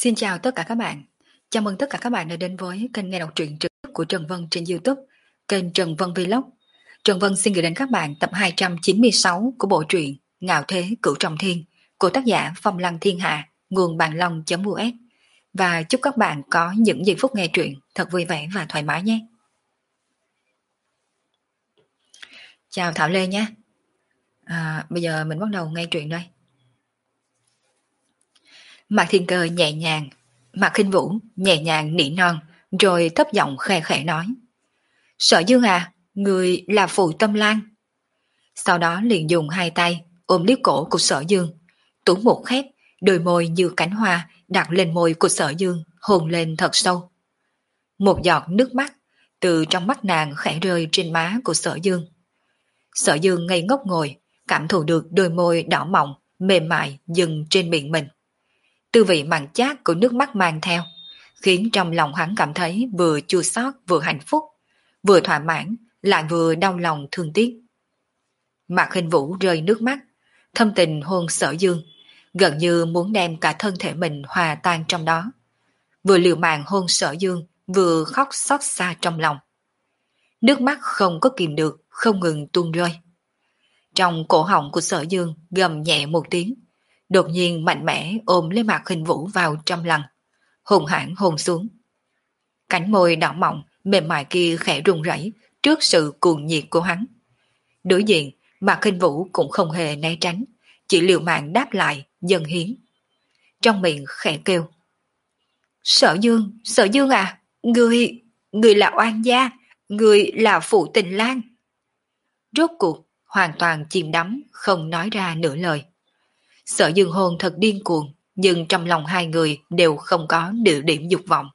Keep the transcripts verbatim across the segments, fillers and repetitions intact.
Xin chào tất cả các bạn. Chào mừng tất cả các bạn đã đến với kênh nghe đọc truyện trực tiếp của Trần Vân trên YouTube, kênh Trần Vân Vlog. Trần Vân xin gửi đến các bạn tập hai trăm chín mươi sáu của bộ truyện Ngạo Thế Cửu Trọng Thiên của tác giả Phong Lăng Thiên Hạ, nguồn bàn long.us. Và chúc các bạn có những giây phút nghe truyện thật vui vẻ và thoải mái nhé. Chào Thảo Lê nhé. À, bây giờ mình bắt đầu nghe truyện đây. Mạc Thiên Cơ nhẹ nhàng, Mạc Khinh Vũ nhẹ nhàng nỉ non, rồi thấp giọng khe khẽ nói: Sở Dương à, người là Phụ Tâm Lan. Sau đó liền dùng hai tay ôm lấy cổ của Sở Dương, tú một khép, đôi môi như cánh hoa đặt lên môi của Sở Dương, hôn lên thật sâu. Một giọt nước mắt từ trong mắt nàng khẽ rơi trên má của Sở Dương. Sở Dương ngây ngốc ngồi, cảm thụ được đôi môi đỏ mọng, mềm mại dừng trên miệng mình. Tư vị mặn chát của nước mắt mang theo, khiến trong lòng hắn cảm thấy vừa chua xót vừa hạnh phúc, vừa thỏa mãn lại vừa đau lòng thương tiếc. Mạc Khinh Vũ rơi nước mắt, thâm tình hôn Sở Dương, gần như muốn đem cả thân thể mình hòa tan trong đó. Vừa liều mạng hôn Sở Dương, vừa khóc xót xa trong lòng. Nước mắt không có kìm được, không ngừng tuôn rơi. Trong cổ họng của Sở Dương gầm nhẹ một tiếng, đột nhiên mạnh mẽ ôm lấy Mạc Khinh Vũ vào trong lòng, hùng hãn hôn xuống. Cánh môi đỏ mọng mềm mại kia khẽ run rẩy trước sự cuồng nhiệt của hắn. Đối diện, Mạc Khinh Vũ cũng không hề né tránh, chỉ liều mạng đáp lại, dâng hiến. Trong miệng khẽ kêu: Sở Dương, Sở Dương à, người, người là oan gia, người là Phụ Tình Lan. Rốt cuộc hoàn toàn chìm đắm, không nói ra nửa lời. Sở Dương hôn thật điên cuồng, nhưng trong lòng hai người đều không có nửa điểm dục vọng.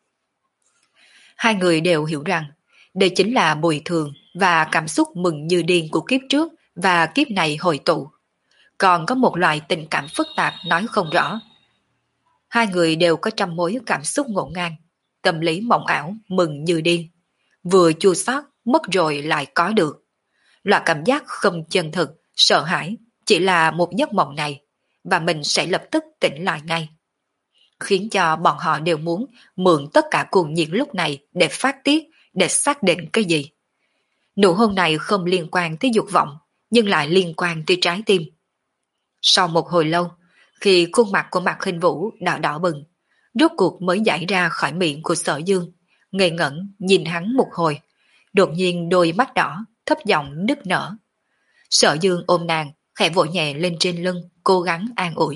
Hai người đều hiểu rằng đây chính là bồi thường và cảm xúc mừng như điên của kiếp trước và kiếp này hội tụ. Còn có một loại tình cảm phức tạp nói không rõ. Hai người đều có trăm mối cảm xúc ngổn ngang, tâm lý mộng ảo mừng như điên, vừa chua xót mất rồi lại có được. Loại cảm giác không chân thực, sợ hãi chỉ là một giấc mộng này, và mình sẽ lập tức tỉnh lại ngay. Khiến cho bọn họ đều muốn mượn tất cả cuồng nhiệt lúc này để phát tiết, để xác định cái gì. Nụ hôn này không liên quan tới dục vọng, nhưng lại liên quan tới trái tim. Sau một hồi lâu, khi khuôn mặt của Mạc Khinh Vũ đỏ đỏ bừng, rốt cuộc mới giải ra khỏi miệng của Sở Dương, ngây ngẩn nhìn hắn một hồi, đột nhiên đôi mắt đỏ, thấp giọng nức nở. Sở Dương ôm nàng, khẽ vỗ nhẹ lên trên lưng, cố gắng an ủi.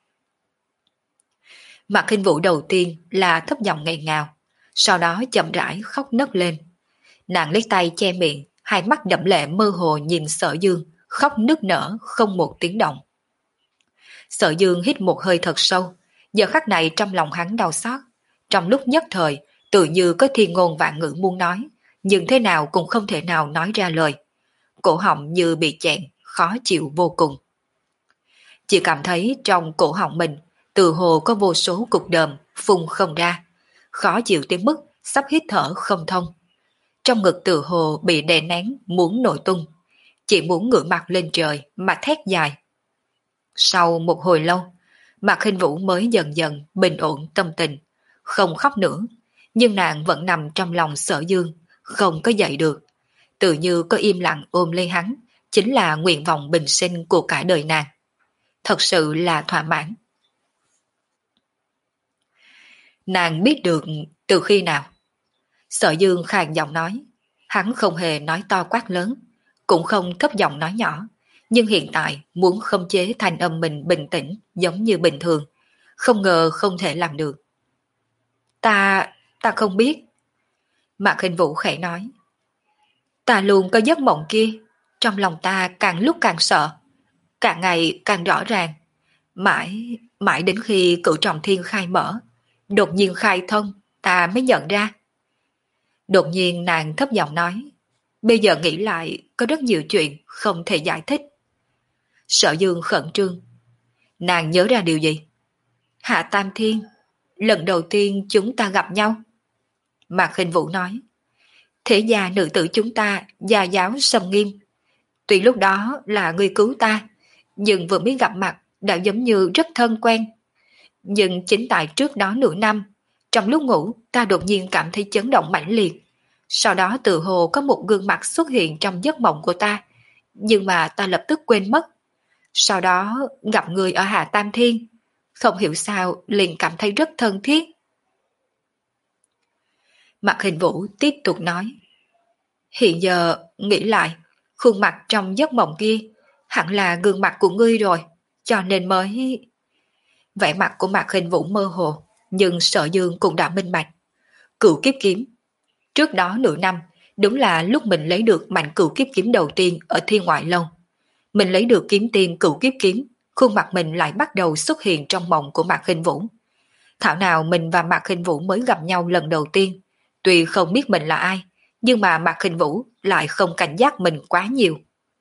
Mạc Khinh Vũ đầu tiên là thấp giọng ngây ngào, sau đó chậm rãi khóc nấc lên. Nàng lấy tay che miệng, hai mắt đẫm lệ mơ hồ nhìn Sở Dương, khóc nức nở không một tiếng động. Sở Dương hít một hơi thật sâu, giờ khắc này trong lòng hắn đau xót, trong lúc nhất thời tự như có thiên ngôn vạn ngữ muốn nói, nhưng thế nào cũng không thể nào nói ra lời. Cổ họng như bị chẹn, khó chịu vô cùng. Chỉ cảm thấy trong cổ họng mình từ hồ có vô số cục đờm phun không ra, khó chịu tới mức sắp hít thở không thông. Trong ngực từ hồ bị đè nén muốn nổi tung, chỉ muốn ngửa mặt lên trời mà thét dài. Sau một hồi lâu, Mạc Khinh Vũ mới dần dần bình ổn tâm tình, không khóc nữa, nhưng nàng vẫn nằm trong lòng Sở Dương, không có dậy được. Tự như có im lặng ôm lấy hắn, chính là nguyện vọng bình sinh của cả đời nàng. Thật sự là thỏa mãn. Nàng biết được từ khi nào? Sở Dương khàn giọng nói, hắn không hề nói to quát lớn, cũng không thấp giọng nói nhỏ, nhưng hiện tại muốn khống chế thanh âm mình bình tĩnh giống như bình thường, không ngờ không thể làm được. Ta, ta không biết. Mạc Khinh Vũ khẽ nói. Ta luôn có giấc mộng kia, trong lòng ta càng lúc càng sợ, càng ngày càng rõ ràng. Mãi, mãi đến khi Cửu Trọng Thiên khai mở, đột nhiên khai thông, ta mới nhận ra. Đột nhiên nàng thấp giọng nói, bây giờ nghĩ lại có rất nhiều chuyện không thể giải thích. Sở Dương khẩn trương. Nàng nhớ ra điều gì? Hạ Tam Thiên, lần đầu tiên chúng ta gặp nhau. Mạc Khinh Vũ nói, thế gia nữ tử chúng ta gia giáo sâm nghiêm. Tuy lúc đó là ngươi cứu ta, nhưng vừa mới gặp mặt đã giống như rất thân quen. Nhưng chính tại trước đó nửa năm, trong lúc ngủ ta đột nhiên cảm thấy chấn động mãnh liệt. Sau đó tự hồ có một gương mặt xuất hiện trong giấc mộng của ta, nhưng mà ta lập tức quên mất. Sau đó gặp người ở Hạ Tam Thiên, không hiểu sao liền cảm thấy rất thân thiết. Mạc Hình Vũ tiếp tục nói, hiện giờ nghĩ lại, khuôn mặt trong giấc mộng kia hẳn là gương mặt của ngươi rồi, cho nên mới... Vẻ mặt của Mạc Hình Vũ mơ hồ, nhưng Sở Dương cũng đã minh bạch. Cửu kiếp kiếm. Trước đó nửa năm, đúng là lúc mình lấy được mạnh cửu kiếp kiếm đầu tiên ở Thiên Ngoại Lâu. Mình lấy được kiếm tiên cửu kiếp kiếm, khuôn mặt mình lại bắt đầu xuất hiện trong mộng của Mạc Hình Vũ. Thảo nào mình và Mạc Hình Vũ mới gặp nhau lần đầu tiên, tuy không biết mình là ai, nhưng mà Mạc Hình Vũ lại không cảnh giác mình quá nhiều.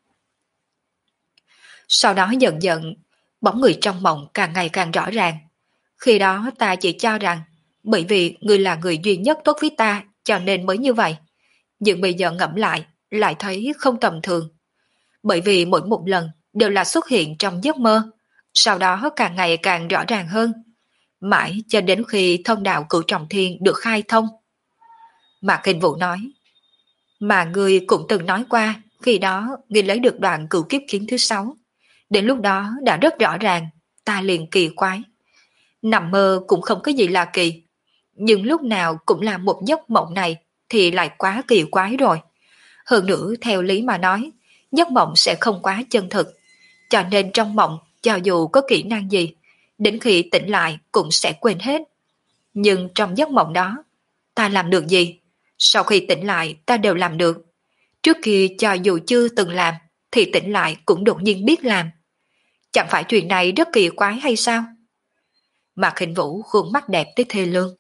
Sau đó dần dần, bóng người trong mộng càng ngày càng rõ ràng. Khi đó ta chỉ cho rằng, bởi vì người là người duy nhất tốt với ta, cho nên mới như vậy. Nhưng bây giờ ngẫm lại, lại thấy không tầm thường. Bởi vì mỗi một lần đều là xuất hiện trong giấc mơ, sau đó càng ngày càng rõ ràng hơn. Mãi cho đến khi thông đạo Cửu Trọng Thiên được khai thông. Mạc Hình Vũ nói, mà ngươi cũng từng nói qua, khi đó ngươi lấy được đoạn cửu kiếp kiếm thứ sáu. Đến lúc đó đã rất rõ ràng, ta liền kỳ quái. Nằm mơ cũng không có gì là kỳ, nhưng lúc nào cũng là một giấc mộng này thì lại quá kỳ quái rồi. Hơn nữa theo lý mà nói, giấc mộng sẽ không quá chân thực, cho nên trong mộng cho dù có kỹ năng gì, đến khi tỉnh lại cũng sẽ quên hết. Nhưng trong giấc mộng đó, ta làm được gì? Sau khi tỉnh lại ta đều làm được. Trước kia cho dù chưa từng làm, thì tỉnh lại cũng đột nhiên biết làm. Chẳng phải chuyện này rất kỳ quái hay sao? Mạc Hình Vũ khuôn mắt đẹp tới thê lương.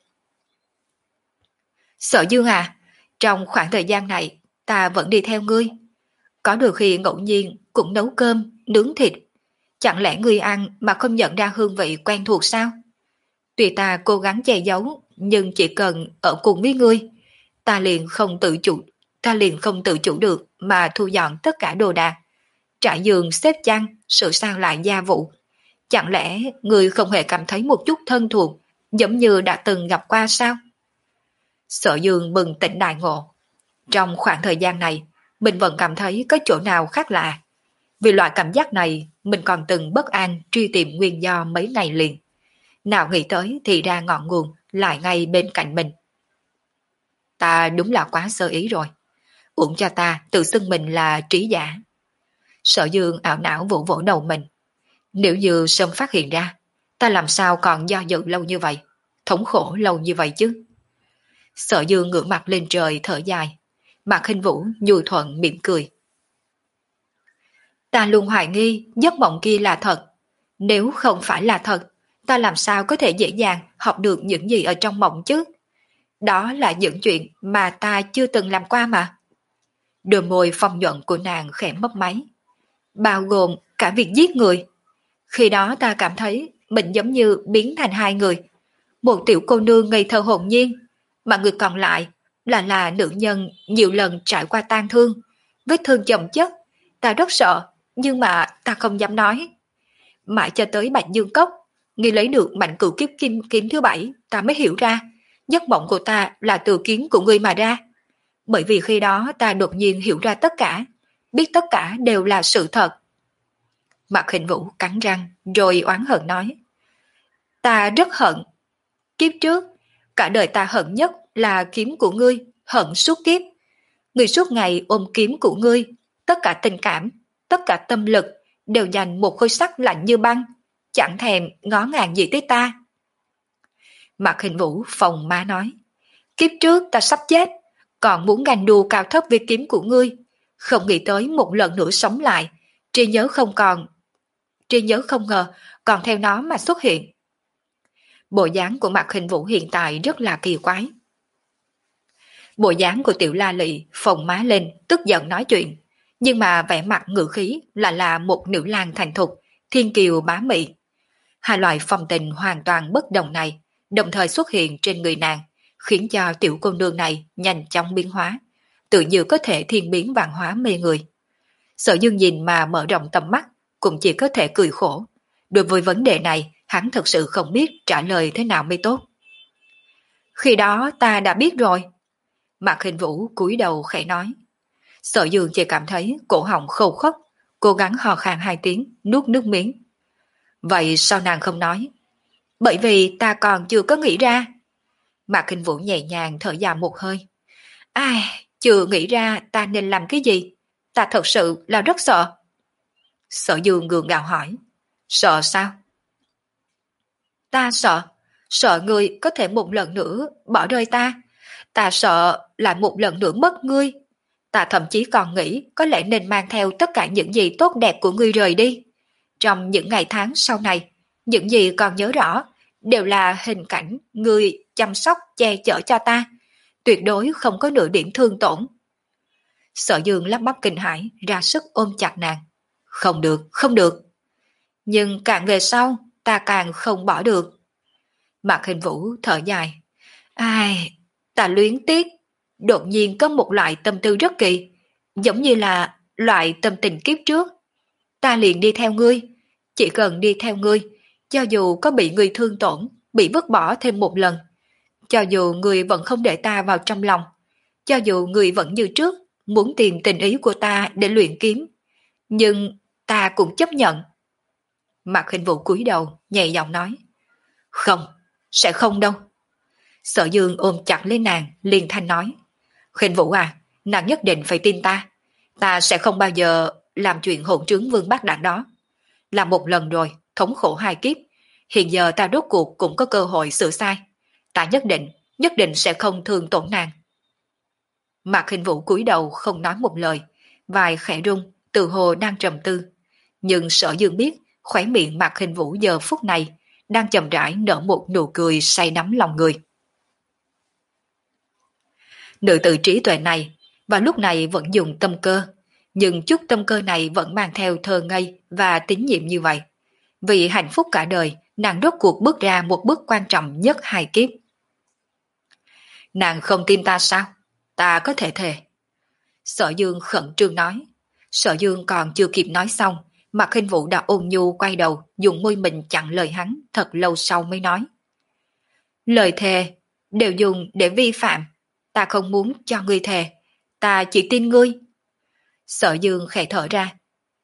Sở Dương à, trong khoảng thời gian này ta vẫn đi theo ngươi. Có đôi khi ngẫu nhiên cũng nấu cơm, nướng thịt. Chẳng lẽ ngươi ăn mà không nhận ra hương vị quen thuộc sao? Tuy ta cố gắng che giấu, nhưng chỉ cần ở cùng với ngươi, ta liền không tự chủ, ta liền không tự chủ được mà thu dọn tất cả đồ đạc, trải giường, xếp chăn, sửa sang lại gia vụ. Chẳng lẽ ngươi không hề cảm thấy một chút thân thuộc, giống như đã từng gặp qua sao? Sở Dương bừng tỉnh đại ngộ. Trong khoảng thời gian này, mình vẫn cảm thấy có chỗ nào khác lạ. Vì loại cảm giác này, mình còn từng bất an truy tìm nguyên do mấy ngày liền. Nào nghĩ tới thì ra ngọn nguồn lại ngay bên cạnh mình. Ta đúng là quá sơ ý rồi. Uổng cho ta tự xưng mình là trí giả. Sở Dương ảo não vỗ vỗ đầu mình. Nếu như sớm phát hiện ra, ta làm sao còn do dự lâu như vậy, thống khổ lâu như vậy chứ? Sở Dương ngửa mặt lên trời thở dài. Mạc Hình Vũ nhu thuận mỉm cười. Ta luôn hoài nghi giấc mộng kia là thật. Nếu không phải là thật, ta làm sao có thể dễ dàng học được những gì ở trong mộng chứ? Đó là những chuyện mà ta chưa từng làm qua mà. Đôi môi phong nhuận của nàng khẽ mấp máy. Bao gồm cả việc giết người. Khi đó ta cảm thấy mình giống như biến thành hai người. Một tiểu cô nương ngây thơ hồn nhiên, mà người còn lại là là nữ nhân nhiều lần trải qua tang thương, vết thương chồng chất. Ta rất sợ, nhưng mà ta không dám nói. Mãi cho tới Bạch Dương Cốc, ngươi lấy được mạnh cửu kiếp kim kiếm thứ bảy, ta mới hiểu ra, giấc mộng của ta là từ kiếm của ngươi mà ra. Bởi vì khi đó ta đột nhiên hiểu ra tất cả, biết tất cả đều là sự thật. Mạc Hình Vũ cắn răng, rồi oán hận nói. Ta rất hận. Kiếp trước, cả đời ta hận nhất là kiếm của ngươi, hận suốt kiếp. Ngươi suốt ngày ôm kiếm của ngươi, tất cả tình cảm, tất cả tâm lực đều dành một khối sắt lạnh như băng, chẳng thèm ngó ngàng gì tới ta. Mạc Hình Vũ phòng má nói. Kiếp trước ta sắp chết, còn muốn ganh đua cao thấp với kiếm của ngươi, không nghĩ tới một lần nữa sống lại, trí nhớ không còn, trí nhớ không ngờ còn theo nó mà xuất hiện. Bộ dáng của Mạc Hình Vũ hiện tại rất là kỳ quái. Bộ dáng của Tiểu La Lị phồng má lên, tức giận nói chuyện, nhưng mà vẻ mặt ngữ khí là là một nữ lang thành thục, thiên kiều bá mị. Hai loại phong tình hoàn toàn bất đồng này đồng thời xuất hiện trên người nàng, khiến cho tiểu cô nương này nhanh chóng biến hóa, tự như có thể thiên biến vạn hóa mê người. Sở Dương nhìn mà mở rộng tầm mắt, cũng chỉ có thể cười khổ. Đối với vấn đề này, hắn thật sự không biết trả lời thế nào mới tốt. Khi đó ta đã biết rồi. Mạc Hình Vũ cúi đầu khẽ nói. Sở Dương chỉ cảm thấy cổ họng khô khốc, cố gắng hò khan hai tiếng, nuốt nước miếng. Vậy sao nàng không nói? Bởi vì ta còn chưa có nghĩ ra. Mạc Hình Vũ nhẹ nhàng thở dài một hơi. Ai, chưa nghĩ ra ta nên làm cái gì. Ta thật sự là rất sợ. Sở Dương gượng gạo hỏi. Sợ sao? Ta sợ. Sợ ngươi có thể một lần nữa bỏ rơi ta. Ta sợ lại một lần nữa mất ngươi. Ta thậm chí còn nghĩ có lẽ nên mang theo tất cả những gì tốt đẹp của ngươi rời đi. Trong những ngày tháng sau này, những gì còn nhớ rõ đều là hình cảnh ngươi chăm sóc che chở cho ta. Tuyệt đối không có nửa điểm thương tổn. Sở Dương lắp bắp kinh hãi, ra sức ôm chặt nàng. Không được, không được. Nhưng càng về sau, ta càng không bỏ được. Mạc Hình Vũ thở dài. Ai, ta luyến tiếc. Đột nhiên có một loại tâm tư rất kỳ, giống như là loại tâm tình kiếp trước. Ta liền đi theo ngươi. Chỉ cần đi theo ngươi, cho dù có bị ngươi thương tổn, bị vứt bỏ thêm một lần, cho dù ngươi vẫn không để ta vào trong lòng, cho dù ngươi vẫn như trước, muốn tìm tình ý của ta để luyện kiếm, nhưng ta cũng chấp nhận. Mạc Hình Vũ cúi đầu, nhẹ giọng nói. Không, sẽ không đâu. Sở Dương ôm chặt lấy nàng, liền thanh nói. Hình Vũ à, nàng nhất định phải tin ta. Ta sẽ không bao giờ làm chuyện hỗn trướng vương bát đảng đó. Làm một lần rồi, thống khổ hai kiếp. Hiện giờ ta rốt cuộc cũng có cơ hội sửa sai. Ta nhất định, nhất định sẽ không thương tổn nàng. Mạc Hình Vũ cúi đầu không nói một lời, vai khẽ rung, tự hồ đang trầm tư. Nhưng Sở Dương biết, khóe miệng Mạc Hình Vũ giờ phút này đang chậm rãi nở một nụ cười say đắm lòng người. Nữ tử trí tuệ này và lúc này vẫn dùng tâm cơ, nhưng chút tâm cơ này vẫn mang theo thơ ngây và tín nhiệm như vậy. Vì hạnh phúc cả đời, nàng rốt cuộc bước ra một bước quan trọng nhất hai kiếp. Nàng không tin ta sao? Ta có thể thề. Sở Dương khẩn trương nói. Sở Dương còn chưa kịp nói xong, Mạc Hình Vũ đã ôn nhu quay đầu, dùng môi mình chặn lời hắn, thật lâu sau mới nói. Lời thề đều dùng để vi phạm. Ta không muốn cho ngươi thề. Ta chỉ tin ngươi. Sở Dương khẽ thở ra.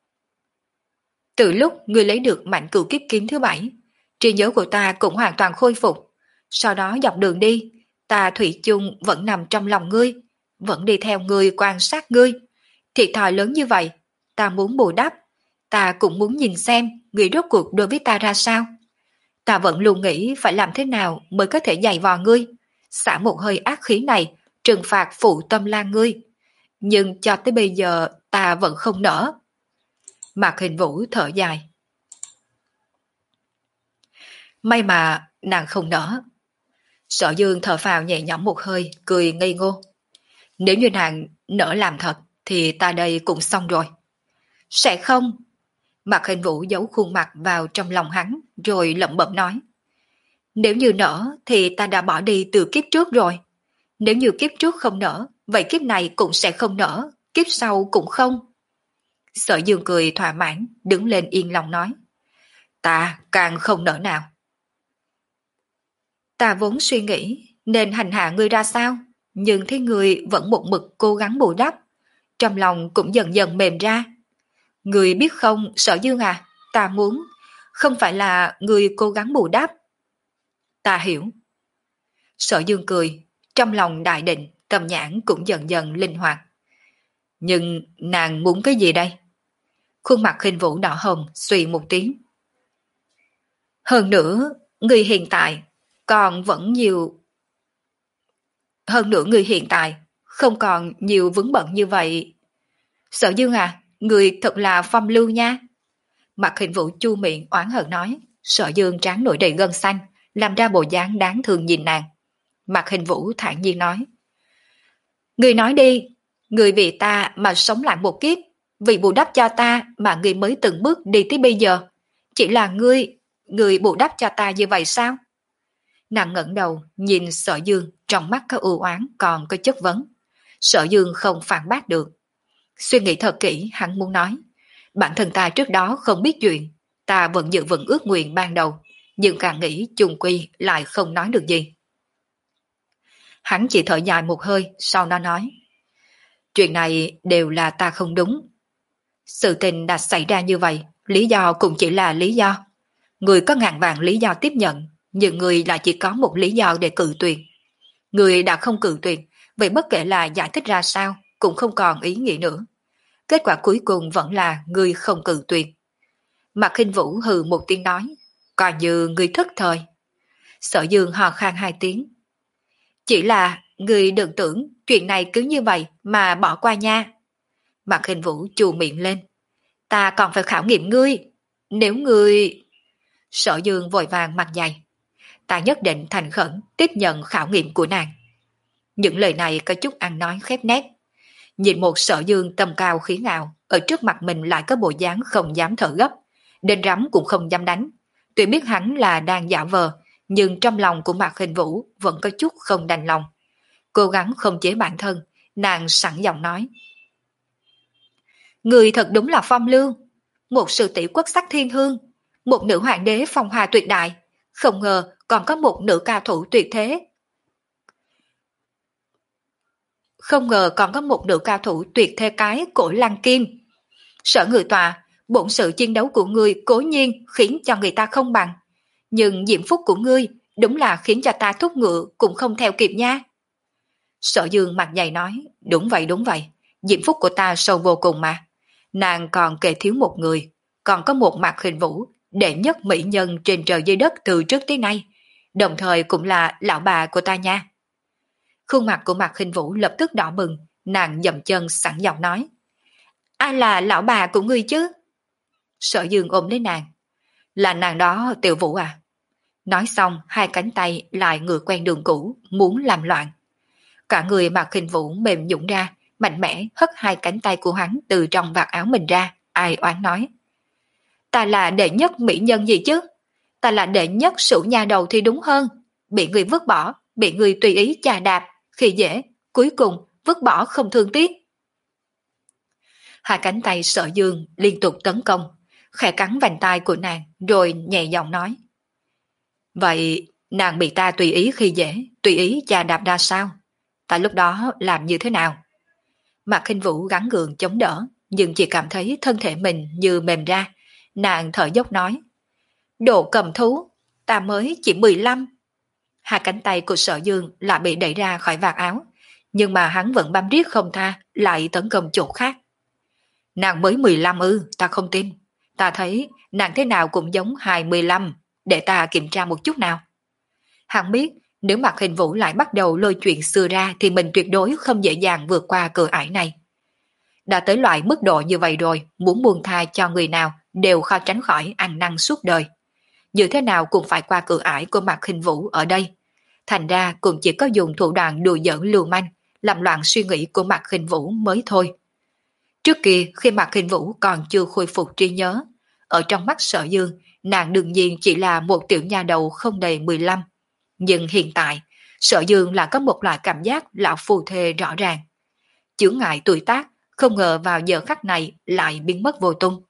Từ lúc ngươi lấy được mảnh cửu kiếp kiếm thứ bảy, trí nhớ của ta cũng hoàn toàn khôi phục. Sau đó dọc đường đi, ta thủy chung vẫn nằm trong lòng ngươi, vẫn đi theo ngươi quan sát ngươi. Thiệt thòi lớn như vậy, ta muốn bù đắp. Ta cũng muốn nhìn xem ngươi rốt cuộc đối với ta ra sao. Ta vẫn luôn nghĩ phải làm thế nào mới có thể giày vò ngươi, xả một hơi ác khí này, trừng phạt phụ tâm lan ngươi. Nhưng cho tới bây giờ ta vẫn không nỡ. Mạc Hình Vũ thở dài. May mà nàng không nỡ. Sở Dương thở phào nhẹ nhõm một hơi, cười ngây ngô. Nếu như nàng nỡ làm thật thì ta đây cũng xong rồi. Sẽ không. Mạc Hình Vũ giấu khuôn mặt vào trong lòng hắn rồi lẩm bẩm nói. Nếu như nỡ thì ta đã bỏ đi từ kiếp trước rồi. Nếu như kiếp trước không nỡ, vậy kiếp này cũng sẽ không nỡ, kiếp sau cũng không. Sở Dương cười thỏa mãn, đứng lên yên lòng nói. Ta càng không nỡ nào. Ta vốn suy nghĩ nên hành hạ ngươi ra sao, nhưng thấy ngươi vẫn một mực cố gắng bù đắp, trong lòng cũng dần dần mềm ra. Ngươi biết không, Sở Dương à, ta muốn, không phải là ngươi cố gắng bù đắp. Ta hiểu. Sở Dương cười, trong lòng đại định, tâm nhãn cũng dần dần linh hoạt. Nhưng nàng muốn cái gì đây? Khuôn mặt Hình Vũ đỏ hồng, suy một tiếng. Hơn nữa, người hiện tại còn vẫn nhiều... Hơn nữa người hiện tại không còn nhiều vướng bận như vậy. Sở Dương à, người thật là phong lưu nha. Mặt Hình Vũ chu miệng oán hận nói. Sở Dương trán nổi đầy gân xanh, làm ra bộ dáng đáng thương nhìn nàng. Mặt Hình Vũ thản nhiên nói. Người nói đi, người vì ta mà sống lại một kiếp, vì bù đắp cho ta mà người mới từng bước đi tới bây giờ. Chỉ là ngươi, ngươi bù đắp cho ta như vậy sao? Nàng ngẩng đầu, nhìn Sở Dương, trong mắt có ưu oán còn có chất vấn. Sở Dương không phản bác được. Suy nghĩ thật kỹ, hắn muốn nói. Bản thân ta trước đó không biết chuyện, ta vẫn giữ vững ước nguyện ban đầu, nhưng càng nghĩ chung quy lại không nói được gì. Hắn chỉ thở dài một hơi, sau đó nói. Chuyện này đều là ta không đúng. Sự tình đã xảy ra như vậy, lý do cũng chỉ là lý do. Người có ngàn vạn lý do tiếp nhận, nhưng người lại chỉ có một lý do để cự tuyệt. Người đã không cự tuyệt, vậy bất kể là giải thích ra sao, cũng không còn ý nghĩa nữa. Kết quả cuối cùng vẫn là người không cự tuyệt. Mạc Khinh Vũ hừ một tiếng nói, coi như người thất thời. Sở Dương hò khan hai tiếng. Chỉ là người đừng tưởng chuyện này cứ như vậy mà bỏ qua nha. Mạc Khinh Vũ chù miệng lên. Ta còn phải khảo nghiệm ngươi. Nếu ngươi... Sở Dương vội vàng mặt dày. Ta nhất định thành khẩn tiếp nhận khảo nghiệm của nàng. Những lời này có chút ăn nói khép nét. Nhìn một Sở Dương tầm cao khí ngạo, ở trước mặt mình lại có bộ dáng không dám thở gấp, đến rắm cũng không dám đánh. Tuy biết hắn là đang giả vờ, nhưng trong lòng của Mạc Khinh Vũ vẫn có chút không đành lòng. Cố gắng không chế bản thân, nàng sẵn giọng nói. Người thật đúng là phong lưu, một sự tỷ quốc sắc thiên hương, một nữ hoàng đế phong hoa tuyệt đại, không ngờ còn có một nữ cao thủ tuyệt thế. Không ngờ còn có một nữ cao thủ tuyệt thế cái cổ lăng kim. Sở người tòa, bổn sự chiến đấu của ngươi cố nhiên khiến cho người ta không bằng, nhưng diễm phúc của ngươi đúng là khiến cho ta thúc ngựa cũng không theo kịp nha. Sở Dương mặt dày nói, đúng vậy đúng vậy, diễm phúc của ta sâu vô cùng mà. Nàng còn kể thiếu một người, còn có một Mạc Khinh Vũ, đệ nhất mỹ nhân trên trời dưới đất từ trước tới nay, đồng thời cũng là lão bà của ta nha. Khuôn mặt của Mạc Khinh Vũ lập tức đỏ bừng, nàng dậm chân sẵn giọng nói. Ai là lão bà của ngươi chứ? Sở Dương ôm lấy nàng. Là nàng đó Tiểu Vũ à? Nói xong hai cánh tay lại ngựa quen đường cũ, muốn làm loạn. Cả người Mạc Khinh Vũ mềm nhũn ra, mạnh mẽ hất hai cánh tay của hắn từ trong vạt áo mình ra, ai oán nói. Ta là đệ nhất mỹ nhân gì chứ? Ta là đệ nhất sủ nhà đầu thì đúng hơn. Bị người vứt bỏ, bị người tùy ý chà đạp, khi dễ, cuối cùng vứt bỏ không thương tiếc. Hai cánh tay Sở Dương liên tục tấn công, khẽ cắn vành tai của nàng rồi nhẹ giọng nói. Vậy nàng bị ta tùy ý khi dễ, tùy ý chà đạp ra sao? Ta lúc đó làm như thế nào? Mạc Khinh Vũ gắng gượng chống đỡ, nhưng chỉ cảm thấy thân thể mình như mềm ra. Nàng thở dốc nói. Đồ cầm thú, ta mới chỉ mười lăm. Hai cánh tay của Sở Dương lại bị đẩy ra khỏi vạt áo, nhưng mà hắn vẫn bám riết không tha, lại tấn công chỗ khác. Nàng mới mười lăm ư, ta không tin. Ta thấy nàng thế nào cũng giống hai mươi lăm, để ta kiểm tra một chút nào. Hắn biết nếu Mạc Khinh Vũ lại bắt đầu lôi chuyện xưa ra thì mình tuyệt đối không dễ dàng vượt qua cửa ải này. Đã tới loại mức độ như vậy rồi, muốn buông tha cho người nào đều khó tránh khỏi ăn năn suốt đời. Như thế nào cũng phải qua cửa ải của Mạc Khinh Vũ ở đây. Thành ra cũng chỉ có dùng thủ đoạn đùa giỡn lưu manh, làm loạn suy nghĩ của Mạc Khinh Vũ mới thôi. Trước kia khi Mạc Khinh Vũ còn chưa khôi phục trí nhớ, ở trong mắt Sở Dương, nàng đương nhiên chỉ là một tiểu nha đầu không đầy mười lăm. Nhưng hiện tại, Sở Dương là có một loại cảm giác lão phù thê rõ ràng. Chướng ngại tuổi tác, không ngờ vào giờ khắc này lại biến mất vô tung.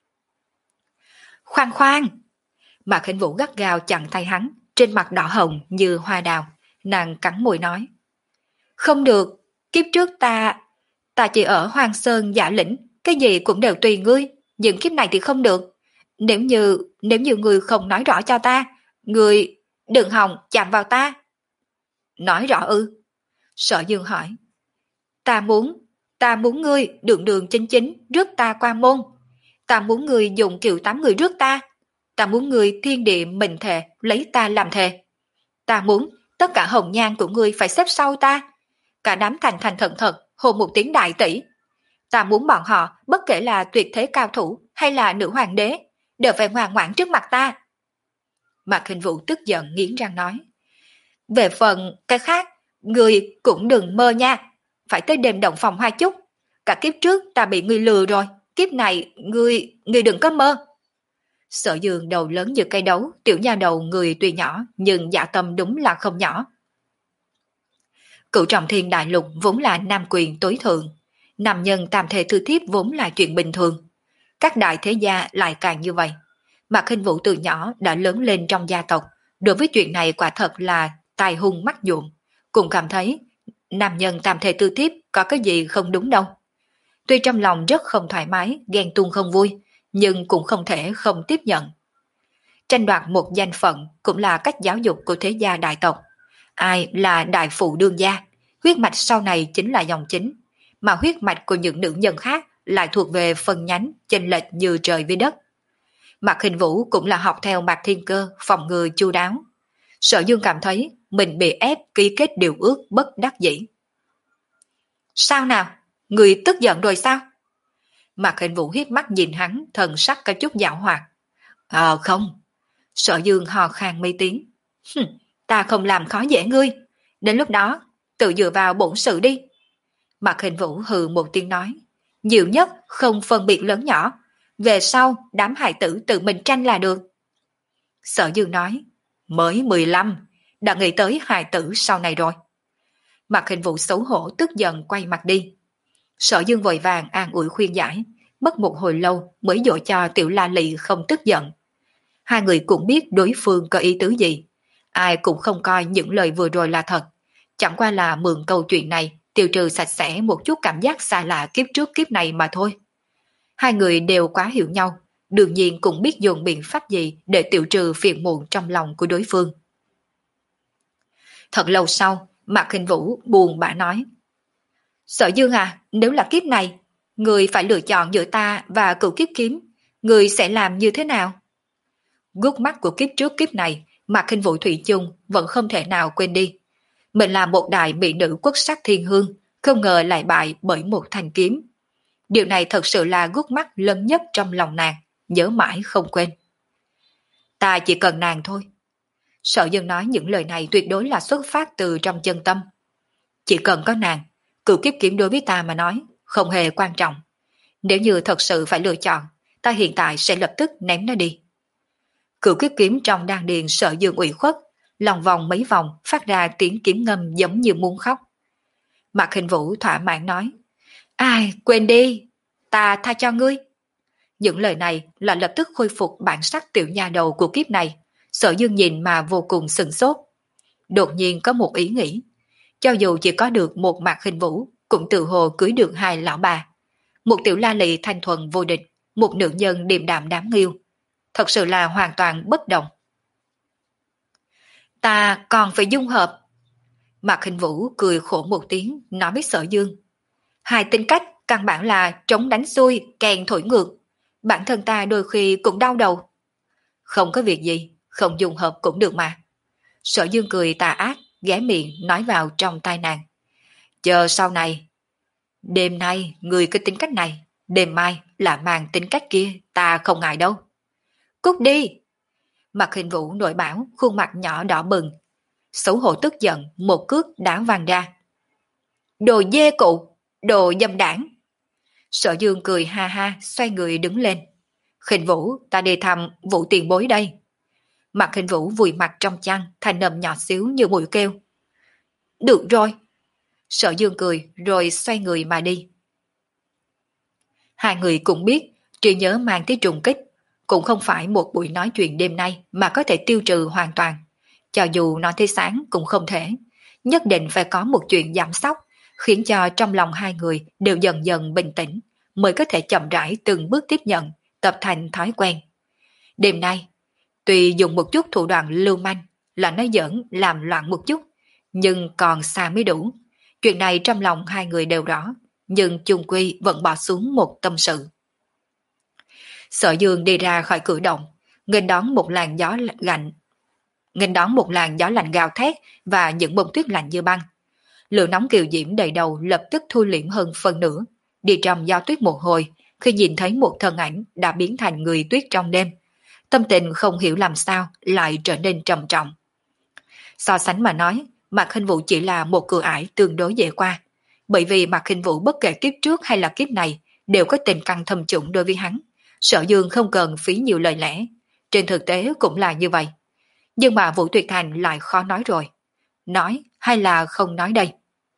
Khoan khoan! Mạc Khinh Vũ gắt gao chặn tay hắn, trên mặt đỏ hồng như hoa đào, nàng cắn môi nói. Không được, kiếp trước ta, ta chỉ ở Hoàng Sơn Giả Lĩnh, cái gì cũng đều tùy ngươi, nhưng kiếp này thì không được. Nếu như, nếu như ngươi không nói rõ cho ta, ngươi đừng hòng chạm vào ta. Nói rõ ư? Sở Dương hỏi. Ta muốn, ta muốn ngươi đường đường chính chính rước ta qua môn. Ta muốn ngươi dùng kiệu tám người rước ta. Ta muốn ngươi thiên địa mình thề lấy ta làm thề. Ta muốn tất cả hồng nhan của ngươi phải xếp sau ta. Cả đám thành thành thật thật hô một tiếng đại tỷ. Ta muốn bọn họ bất kể là tuyệt thế cao thủ hay là nữ hoàng đế đều phải ngoan ngoãn trước mặt ta. Mạc Khinh Vũ tức giận nghiến răng nói. Về phần cái khác, ngươi cũng đừng mơ nha. Phải tới đêm động phòng hoa chút. Cả kiếp trước ta bị ngươi lừa rồi. Kiếp này ngươi, ngươi đừng có mơ. Sở Dương đầu lớn như cây đấu, tiểu nha đầu người tuy nhỏ nhưng dạ tâm đúng là không nhỏ. Cửu Trọng Thiên Đại Lục vốn là nam quyền tối thượng. Nam nhân tam thể thư thiếp vốn là chuyện bình thường. Các đại thế gia lại càng như vậy. Mạc Khinh Vũ từ nhỏ đã lớn lên trong gia tộc, đối với chuyện này quả thật là tài hung mắt nhuộm, cũng cảm thấy nam nhân tam thê tư thiếp có cái gì không đúng đâu. Tuy trong lòng rất không thoải mái, ghen tuông không vui, nhưng cũng không thể không tiếp nhận. Tranh đoạt một danh phận cũng là cách giáo dục của thế gia đại tộc. Ai là đại phụ đương gia, huyết mạch sau này chính là dòng chính, mà huyết mạch của những nữ nhân khác lại thuộc về phần nhánh chênh lệch như trời với đất. Mạc Khinh Vũ cũng là học theo Mạc Thiên Cơ, phòng ngừa chu đáo. Sở Dương cảm thấy mình bị ép ký kết điều ước bất đắc dĩ. Sao nào? Người tức giận rồi sao? Mạc Khinh Vũ hiếp mắt nhìn hắn, thần sắc có chút giảo hoạt. Ờ không. Sở Dương hò khan mấy tiếng. Hừm, ta không làm khó dễ ngươi. Đến lúc đó, tự dựa vào bổn sự đi. Mạc Khinh Vũ hừ một tiếng nói. Nhiều nhất không phân biệt lớn nhỏ. Về sau, đám hài tử tự mình tranh là được. Sở Dương nói. Mới mười lăm, đã nghĩ tới hài tử sau này rồi. Mạc Khinh Vũ xấu hổ tức giận quay mặt đi. Sở Dương vội vàng an ủi khuyên giải, mất một hồi lâu mới dỗ cho Tiểu La Lị không tức giận. Hai người cũng biết đối phương có ý tứ gì, ai cũng không coi những lời vừa rồi là thật, chẳng qua là mượn câu chuyện này tiêu trừ sạch sẽ một chút cảm giác xa lạ kiếp trước kiếp này mà thôi. Hai người đều quá hiểu nhau, đương nhiên cũng biết dùng biện pháp gì để tiêu trừ phiền muộn trong lòng của đối phương. Thật lâu sau, Mạc Khinh Vũ buồn bã nói. Sở Dương à, nếu là kiếp này, người phải lựa chọn giữa ta và cựu kiếp kiếm, người sẽ làm như thế nào? Gút mắt của kiếp trước kiếp này, Mạc Khinh Vũ thủy chung vẫn không thể nào quên đi. Mình là một đại mỹ nữ quốc sắc thiên hương, không ngờ lại bại bởi một thanh kiếm. Điều này thật sự là gút mắt lớn nhất trong lòng nàng, nhớ mãi không quên. Ta chỉ cần nàng thôi. Sở Dương nói những lời này tuyệt đối là xuất phát từ trong chân tâm. Chỉ cần có nàng, cựu kiếp kiếm đối với ta mà nói, không hề quan trọng. Nếu như thật sự phải lựa chọn, ta hiện tại sẽ lập tức ném nó đi. Cựu kiếp kiếm trong đan điền Sở Dương ủy khuất, lòng vòng mấy vòng phát ra tiếng kiếm ngâm giống như muốn khóc. Mạc Khinh Vũ thỏa mãn nói, ai, quên đi, ta tha cho ngươi. Những lời này là lập tức khôi phục bản sắc tiểu nha đầu của kiếp này. Sở Dương nhìn mà vô cùng sừng sốt. Đột nhiên có một ý nghĩ, cho dù chỉ có được một Mạc Khinh Vũ, cũng tự hồ cưới được hai lão bà. Một tiểu la lị thanh thuần vô địch, một nữ nhân điềm đạm đáng yêu. Thật sự là hoàn toàn bất đồng. Ta còn phải dung hợp. Mạc Khinh Vũ cười khổ một tiếng, nói với Sở Dương. Hai tính cách căn bản là trống đánh xuôi, kèn thổi ngược. Bản thân ta đôi khi cũng đau đầu. Không có việc gì, không dung hợp cũng được mà. Sở Dương cười tà ác, ghé miệng nói vào trong tai nàng. Chờ sau này, đêm nay người có tính cách này, đêm mai là mang tính cách kia, ta không ngại đâu. Cút đi! Mạc Khinh Vũ nội bảo, khuôn mặt nhỏ đỏ bừng. Xấu hổ tức giận, một cước đá văng ra. Đồ dê cụ, đồ dâm đảng. Sở Dương cười ha ha, xoay người đứng lên. Khinh Vũ, ta đi thăm Vũ tiền bối đây. Mạc Khinh Vũ vùi mặt trong chăn, thanh âm nhỏ xíu như mũi kêu. Được rồi. Sở Dương cười, rồi xoay người mà đi. Hai người cũng biết, trí nhớ mang tới trùng kích, cũng không phải một buổi nói chuyện đêm nay mà có thể tiêu trừ hoàn toàn. Cho dù nói tới sáng cũng không thể, nhất định phải có một chuyện giảm sóc, khiến cho trong lòng hai người đều dần dần bình tĩnh, mới có thể chậm rãi từng bước tiếp nhận, tập thành thói quen. Đêm nay, tuy dùng một chút thủ đoạn lưu manh, là nói giỡn làm loạn một chút, nhưng còn xa mới đủ. Chuyện này trong lòng hai người đều rõ, nhưng chung quy vẫn bỏ xuống một tâm sự. Sở Dương đi ra khỏi cửa động, nghênh đón một làn gió lạnh, nghênh đón một làn gió lạnh gào thét và những bông tuyết lạnh như băng. Lửa nóng kiều diễm đầy đầu lập tức thu liễm hơn phần nửa, đi trong gió tuyết một hồi, khi nhìn thấy một thân ảnh đã biến thành người tuyết trong đêm, tâm tình không hiểu làm sao lại trở nên trầm trọng. So sánh mà nói, Mạc Khinh Vũ chỉ là một cửa ải tương đối dễ qua, bởi vì Mạc Khinh Vũ bất kể kiếp trước hay là kiếp này đều có tình căn thâm trụng đối với hắn. Sở Dương không cần phí nhiều lời lẽ, trên thực tế cũng là như vậy. Nhưng mà Vũ Tuyệt Thành lại khó nói rồi. Nói hay là không nói đây?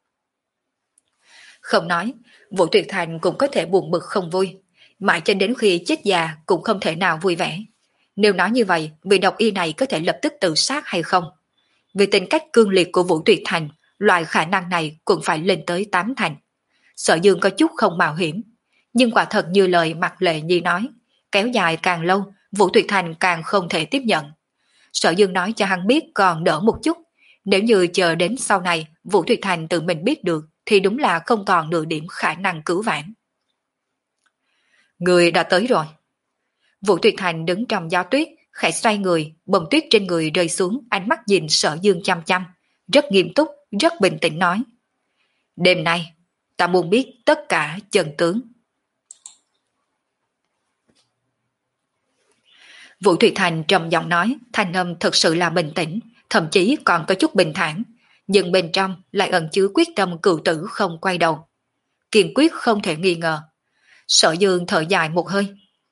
Không nói, Vũ Tuyệt Thành cũng có thể buồn bực không vui, mãi cho đến khi chết già cũng không thể nào vui vẻ. Nếu nói như vậy, vị độc y này có thể lập tức tự sát hay không? Vì tính cách cương liệt của Vũ Tuyệt Thành, loại khả năng này cũng phải lên tới tám thành. Sở Dương có chút không mạo hiểm, nhưng quả thật như lời Mạc Lệ Nhi nói, kéo dài càng lâu, Vũ Tuyệt Thành càng không thể tiếp nhận. Sở Dương nói cho hắn biết còn đỡ một chút, nếu như chờ đến sau này Vũ Tuyệt Thành tự mình biết được thì đúng là không còn nửa điểm khả năng cứu vãn. Người đã tới rồi. Vũ Tuyệt Thành đứng trong gió tuyết, khẽ xoay người, bông tuyết trên người rơi xuống, ánh mắt nhìn Sở Dương chăm chăm, rất nghiêm túc, rất bình tĩnh nói. Đêm nay, ta muốn biết tất cả chân tướng. Vũ Tuyệt Thành trầm giọng nói, thanh âm thật sự là bình tĩnh, thậm chí còn có chút bình thản, nhưng bên trong lại ẩn chứa quyết tâm cựu tử không quay đầu. Kiên quyết không thể nghi ngờ. Sở Dương thở dài một hơi.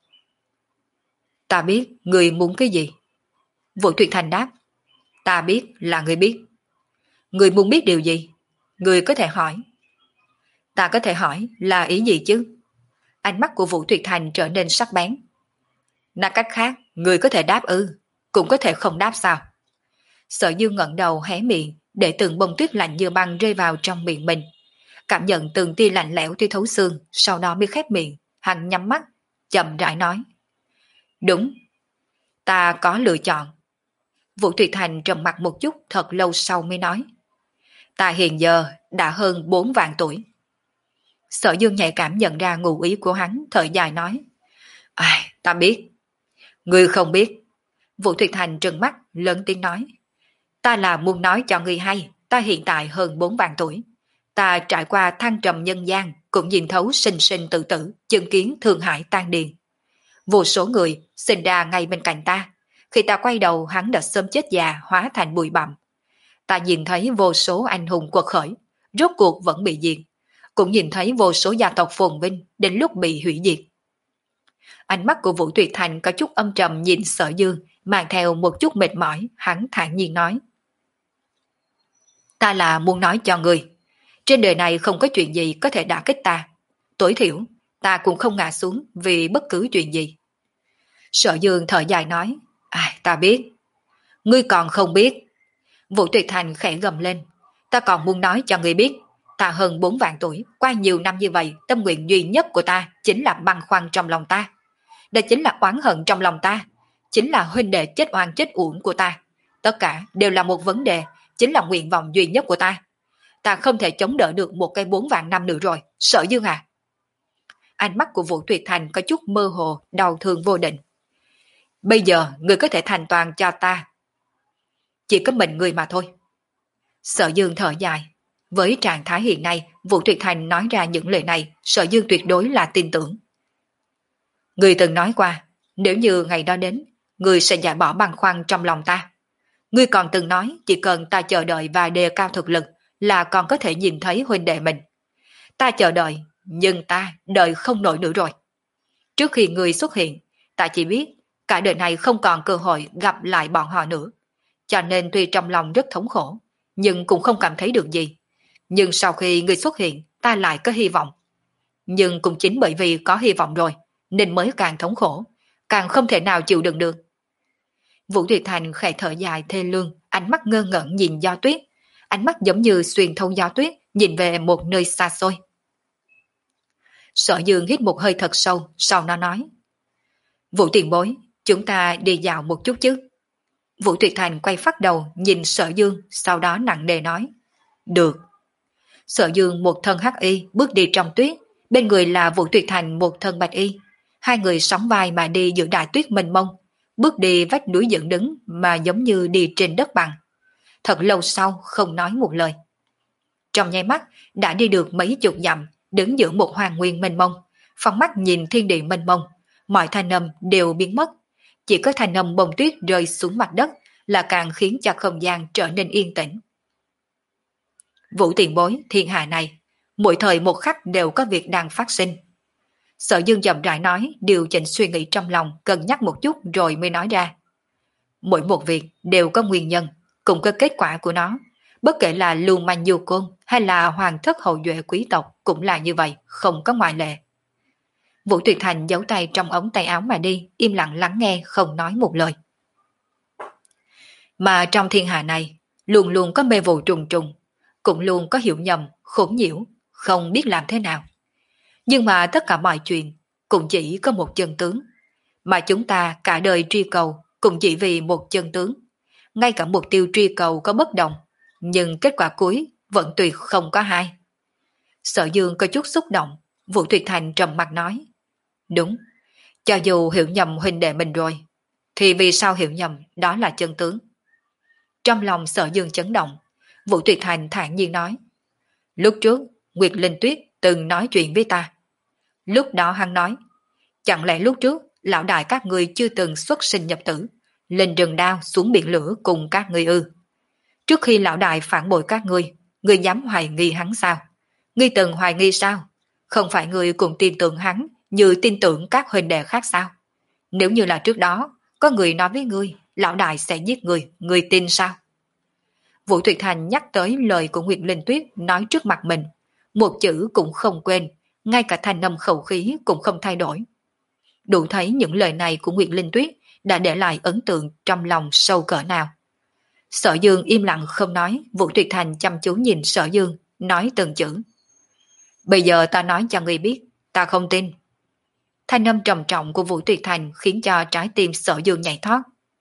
Ta biết người muốn cái gì. Vũ Tuyệt Thành đáp. Ta biết là người biết. Người muốn biết điều gì? Người có thể hỏi. Ta có thể hỏi là ý gì chứ? Ánh mắt của Vũ Tuyệt Thành trở nên sắc bén. Nói cách khác, người có thể đáp ư, cũng có thể không đáp sao? Sở Dương ngẩng đầu hé miệng, để từng bông tuyết lạnh như băng rơi vào trong miệng mình. Cảm nhận từng tia lạnh lẽoที่thấu xương, sau đó mới khép miệng, hắn nhắm mắt, chậm rãi nói. Đúng, ta có lựa chọn. Vũ Tuyệt Thành trầm mặt một chút thật lâu sau mới nói. Ta hiện giờ đã hơn bốn vạn tuổi. Sở Dương nhạy cảm nhận ra ngụ ý của hắn, thở dài nói. Ai, ta biết. Ngươi không biết. Vũ Tuyệt Thành trừng mắt, lớn tiếng nói. Ta là muốn nói cho ngươi hay, ta hiện tại hơn bốn vạn tuổi. Ta trải qua thăng trầm nhân gian, cũng nhìn thấu sinh sinh tử tử, chứng kiến thương hại tan điền. Vô số người sinh ra ngay bên cạnh ta. Khi ta quay đầu, hắn đã sớm chết già, hóa thành bụi bặm. Ta nhìn thấy vô số anh hùng quật khởi, rốt cuộc vẫn bị diệt. Cũng nhìn thấy vô số gia tộc phồn vinh đến lúc bị hủy diệt. Ánh mắt của Vũ Tuyệt Thành có chút âm trầm nhìn Sở Dương, mang theo một chút mệt mỏi, hắn thản nhiên nói. Ta là muốn nói cho người, trên đời này không có chuyện gì có thể đả kích ta. Tối thiểu, ta cũng không ngã xuống vì bất cứ chuyện gì. Sở Dương thở dài nói, ai, ta biết. Ngươi còn không biết. Vũ Tuyệt Thành khẽ gầm lên, ta còn muốn nói cho ngươi biết, ta hơn bốn vạn tuổi, qua nhiều năm như vậy, tâm nguyện duy nhất của ta chính là băn khoăn trong lòng ta. Đây chính là oán hận trong lòng ta, chính là huynh đệ chết oan chết uổng của ta. Tất cả đều là một vấn đề, chính là nguyện vọng duy nhất của ta. Ta không thể chống đỡ được một cây bốn vạn năm nữa rồi, Sở Dương à. Ánh mắt của Vũ Tuyệt Thành có chút mơ hồ, đau thương vô định. Bây giờ người có thể thành toàn cho ta. Chỉ có mình người mà thôi. Sở Dương thở dài. Với trạng thái hiện nay, Vũ Tuyệt Thành nói ra những lời này, Sở Dương tuyệt đối là tin tưởng. Người từng nói qua, nếu như ngày đó đến, người sẽ giải bỏ băn khoăn trong lòng ta. Ngươi còn từng nói, chỉ cần ta chờ đợi và đề cao thực lực, là còn có thể nhìn thấy huynh đệ mình. Ta chờ đợi, nhưng ta đợi không nổi nữa rồi. Trước khi người xuất hiện, ta chỉ biết, cả đời này không còn cơ hội gặp lại bọn họ nữa. Cho nên tuy trong lòng rất thống khổ, nhưng cũng không cảm thấy được gì. Nhưng sau khi người xuất hiện, ta lại có hy vọng. Nhưng cũng chính bởi vì có hy vọng rồi, nên mới càng thống khổ, càng không thể nào chịu đựng được. Vũ Tuyệt Thành khẽ thở dài thê lương, ánh mắt ngơ ngẩn nhìn gió tuyết, ánh mắt giống như xuyên thấu gió tuyết, nhìn về một nơi xa xôi. Sở Dương hít một hơi thật sâu, sau nó nói. Vũ tiền bối, chúng ta đi dạo một chút chứ. Vũ Tuyệt Thành quay phát đầu, nhìn Sở Dương, sau đó nặng nề nói. Được. Sở Dương một thân hắc y, bước đi trong tuyết, bên người là Vũ Tuyệt Thành một thân bạch y. Hai người sóng vai mà đi giữa đại tuyết mênh mông, bước đi vách núi dựng đứng mà giống như đi trên đất bằng. Thật lâu sau không nói một lời. Trong nháy mắt đã đi được mấy chục dặm, đứng giữa một hoàng nguyên mênh mông, phóng mắt nhìn thiên địa mênh mông, mọi thanh âm đều biến mất, chỉ có thanh âm bông tuyết rơi xuống mặt đất là càng khiến cho không gian trở nên yên tĩnh. Vũ tiền bối thiên hạ này, mỗi thời một khắc đều có việc đang phát sinh. Sở Dương chậm rãi nói, điều chỉnh suy nghĩ trong lòng, cân nhắc một chút rồi mới nói ra. Mỗi một việc đều có nguyên nhân, cũng có kết quả của nó. Bất kể là lưu manh du côn hay là hoàng thất hậu duệ quý tộc cũng là như vậy, không có ngoại lệ. Vũ Tuyệt Thành giấu tay trong ống tay áo mà đi, im lặng lắng nghe không nói một lời. Mà trong thiên hạ này, luôn luôn có mê vụ trùng trùng, cũng luôn có hiểu nhầm, khốn nhiễu, không biết làm thế nào. Nhưng mà tất cả mọi chuyện cũng chỉ có một chân tướng, mà chúng ta cả đời truy cầu cũng chỉ vì một chân tướng. Ngay cả mục tiêu truy cầu có bất đồng, nhưng kết quả cuối vẫn tuyệt không có hai. Sở Dương có chút xúc động, Vũ Tuyệt Thành trầm mặt nói. Đúng, cho dù hiểu nhầm huynh đệ mình rồi, thì vì sao hiểu nhầm đó là chân tướng. Trong lòng Sở Dương chấn động, Vũ Tuyệt Thành thản nhiên nói. Lúc trước, Nguyệt Linh Tuyết từng nói chuyện với ta. Lúc đó hắn nói, chẳng lẽ lúc trước lão đại các ngươi chưa từng xuất sinh nhập tử, lên rừng đao xuống biển lửa cùng các ngươi ư? Trước khi lão đại phản bội các ngươi, ngươi dám hoài nghi hắn sao? Ngươi từng hoài nghi sao? Không phải ngươi cùng tin tưởng hắn như tin tưởng các huynh đệ khác sao? Nếu như là trước đó, có người nói với ngươi, lão đại sẽ giết ngươi, ngươi tin sao? Vũ Tuyệt Thành nhắc tới lời của Nguyệt Linh Tuyết nói trước mặt mình, một chữ cũng không quên, ngay cả thanh âm khẩu khí cũng không thay đổi. Đủ thấy những lời này của Nguyệt Linh Tuyết đã để lại ấn tượng trong lòng sâu cỡ nào. Sở Dương im lặng không nói, Vũ Tuyệt Thành chăm chú nhìn Sở Dương, nói từng chữ. Bây giờ ta nói cho ngươi biết, ta không tin. Thanh âm trầm trọng của Vũ Tuyệt Thành khiến cho trái tim Sở Dương nhảy thoát.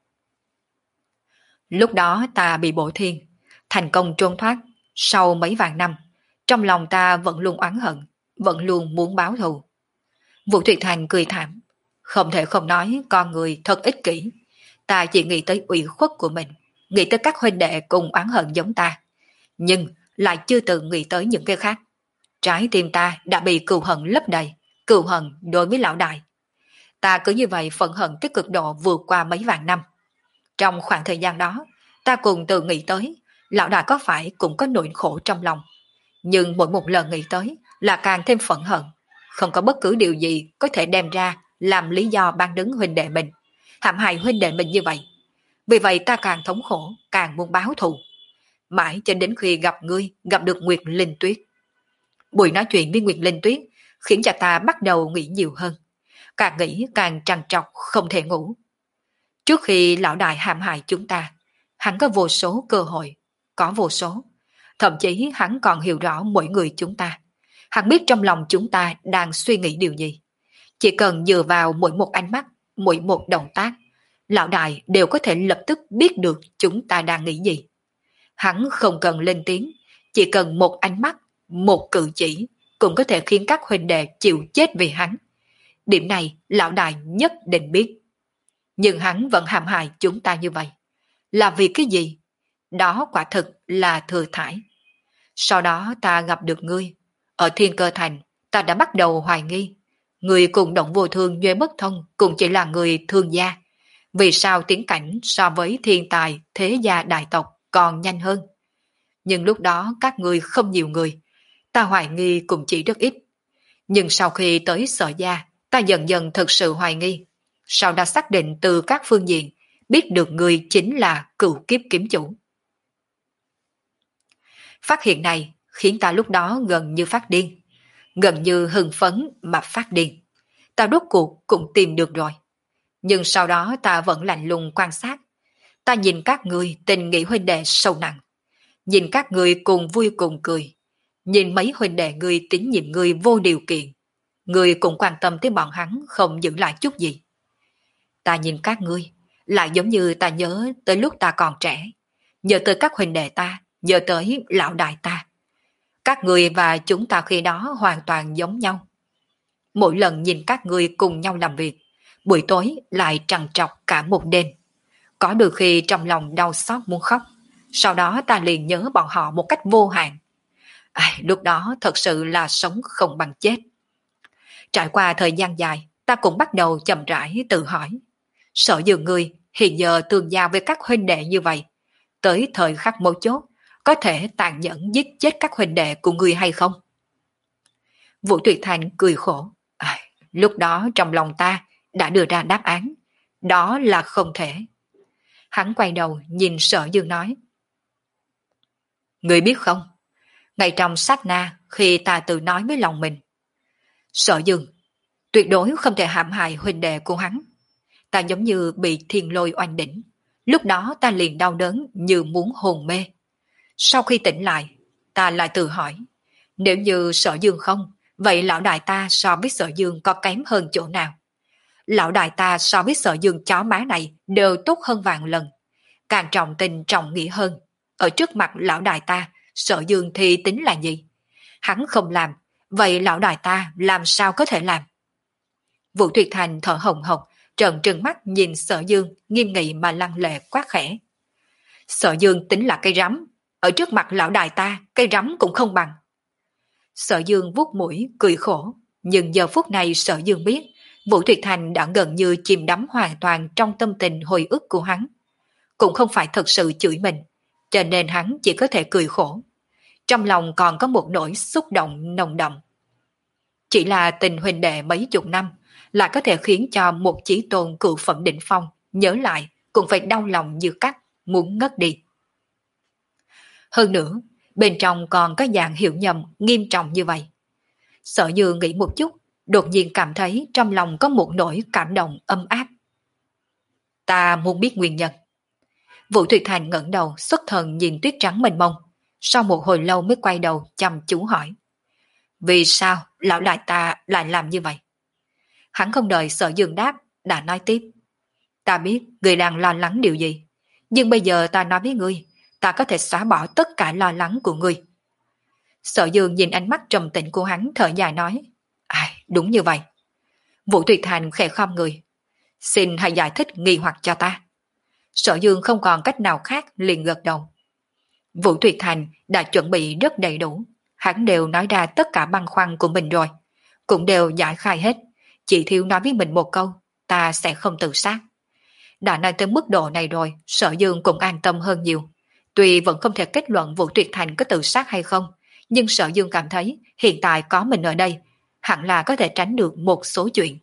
Lúc đó ta bị bổ thiên, thành công trốn thoát, sau mấy vạn năm, trong lòng ta vẫn luôn oán hận, vẫn luôn muốn báo thù. Vũ Tuyệt Thành cười thảm, không thể không nói con người thật ích kỷ. Ta chỉ nghĩ tới ủy khuất của mình, nghĩ tới các huynh đệ cùng oán hận giống ta, nhưng lại chưa từng nghĩ tới những cái khác. Trái tim ta đã bị cừu hận lấp đầy, cừu hận đối với lão đại. Ta cứ như vậy phẫn hận tới cực độ vượt qua mấy vạn năm. Trong khoảng thời gian đó, ta cùng tự nghĩ tới, lão đại có phải cũng có nỗi khổ trong lòng. Nhưng mỗi một lần nghĩ tới là càng thêm phẫn hận, không có bất cứ điều gì có thể đem ra làm lý do ban đứng huynh đệ mình, hãm hại huynh đệ mình như vậy. Vì vậy ta càng thống khổ, càng muốn báo thù. Mãi cho đến khi gặp ngươi, gặp được Nguyệt Linh Tuyết. Buổi nói chuyện với Nguyệt Linh Tuyết khiến cho ta bắt đầu nghĩ nhiều hơn. Càng nghĩ càng trằn trọc không thể ngủ. Trước khi lão đại hãm hại chúng ta, hắn có vô số cơ hội, có vô số. Thậm chí hắn còn hiểu rõ mỗi người chúng ta. Hắn biết trong lòng chúng ta đang suy nghĩ điều gì. Chỉ cần dựa vào mỗi một ánh mắt, mỗi một động tác, lão đại đều có thể lập tức biết được chúng ta đang nghĩ gì. Hắn không cần lên tiếng, chỉ cần một ánh mắt, một cử chỉ cũng có thể khiến các huynh đệ chịu chết vì hắn. Điểm này lão đại nhất định biết. Nhưng hắn vẫn hãm hại chúng ta như vậy. Là vì cái gì? Đó quả thực là thừa thải. Sau đó ta gặp được ngươi. Ở Thiên Cơ Thành, ta đã bắt đầu hoài nghi. Người cùng động vô thương nhuê bất thông cũng chỉ là người thương gia. Vì sao tiến cảnh so với thiên tài, thế gia đại tộc còn nhanh hơn? Nhưng lúc đó các ngươi không nhiều người. Ta hoài nghi cũng chỉ rất ít. Nhưng sau khi tới Sở Gia, ta dần dần thực sự hoài nghi. Sau đã xác định từ các phương diện, biết được người chính là cựu kiếp kiếm chủ. Phát hiện này khiến ta lúc đó gần như phát điên. Gần như hưng phấn mà phát điên. Ta rốt cuộc cũng tìm được rồi. Nhưng sau đó ta vẫn lạnh lùng quan sát. Ta nhìn các người tình nghĩa huynh đệ sâu nặng. Nhìn các người cùng vui cùng cười. Nhìn mấy huynh đệ người tín nhiệm người vô điều kiện. Người cũng quan tâm tới bọn hắn không giữ lại chút gì. Ta nhìn các ngươi, lại giống như ta nhớ tới lúc ta còn trẻ. Nhớ tới các huynh đệ ta, nhớ tới lão đại ta. Các người và chúng ta khi đó hoàn toàn giống nhau. Mỗi lần nhìn các người cùng nhau làm việc, buổi tối lại trằn trọc cả một đêm. Có đôi khi trong lòng đau xót muốn khóc. Sau đó ta liền nhớ bọn họ một cách vô hạn. À, lúc đó thật sự là sống không bằng chết. Trải qua thời gian dài, ta cũng bắt đầu chậm rãi tự hỏi. Sở dường người hiện giờ tương giao với các huynh đệ như vậy, tới thời khắc mấu chốt, có thể tàn nhẫn giết chết các huynh đệ của người hay không? Vũ Tuyệt Thành cười khổ. À, lúc đó trong lòng ta đã đưa ra đáp án. Đó là không thể. Hắn quay đầu nhìn Sở Dương nói. Người biết không? Ngay trong sát na khi ta tự nói với lòng mình. Sở Dương, Tuyệt đối không thể hãm hại huynh đệ của hắn. Ta giống như bị thiên lôi oanh đỉnh. Lúc đó ta liền đau đớn như muốn hồn mê. Sau khi tỉnh lại, ta lại tự hỏi, nếu như Sở Dương không, vậy lão đại ta so với Sở Dương có kém hơn chỗ nào? Lão đại ta so với Sở Dương chó má này đều tốt hơn vạn lần. Càng trọng tình trọng nghĩa hơn. Ở trước mặt lão đại ta, Sở Dương thì tính là gì? Hắn không làm, vậy lão đại ta làm sao có thể làm? Vũ Tuyệt Thành thở hồng hộc, trợn trừng mắt nhìn Sở Dương, nghiêm nghị mà lăng lệ quát khẽ. Sở Dương tính là cây rắm, ở trước mặt lão đại ta, cây rắm cũng không bằng. Sở Dương vuốt mũi, cười khổ, nhưng giờ phút này Sở Dương biết, Vũ Tuyệt Thành đã gần như chìm đắm hoàn toàn trong tâm tình hồi ức của hắn. Cũng không phải thật sự chửi mình, cho nên hắn chỉ có thể cười khổ. Trong lòng còn có một nỗi xúc động nồng đậm. Chỉ là tình huynh đệ mấy chục năm, lại có thể khiến cho một chí tôn cựu phẩm đỉnh phong nhớ lại cũng phải đau lòng như cắt, muốn ngất đi. Hơn nữa, bên trong còn có dạng hiểu nhầm nghiêm trọng như vậy. Sở Dư nghĩ một chút, đột nhiên cảm thấy trong lòng có một nỗi cảm động ấm áp. Ta muốn biết nguyên nhân. Vũ Tuyệt Thành ngẩng đầu xuất thần nhìn tuyết trắng mênh mông, sau một hồi lâu mới quay đầu chăm chú hỏi. Vì sao lão đại ta lại làm như vậy? Hắn không đợi Sở Dương đáp, đã nói tiếp. Ta biết người đang lo lắng điều gì, nhưng bây giờ ta nói với ngươi, ta có thể xóa bỏ tất cả lo lắng của ngươi. Sở Dương nhìn ánh mắt trầm tĩnh của hắn thở dài nói. Ai, đúng như vậy. Vũ Tuyệt Thành khẽ khom người. Xin hãy giải thích nghi hoặc cho ta. Sở Dương không còn cách nào khác liền gật đầu. Vũ Tuyệt Thành đã chuẩn bị rất đầy đủ. Hắn đều nói ra tất cả băn khoăn của mình rồi. Cũng đều giải khai hết. Chỉ thiếu nói với mình một câu, ta sẽ không tự sát. Đã nói tới mức độ này rồi, Sở Dương cũng an tâm hơn nhiều. Tuy vẫn không thể kết luận Vũ Tuyệt Thành có tự sát hay không, nhưng Sở Dương cảm thấy hiện tại có mình ở đây, hẳn là có thể tránh được một số chuyện.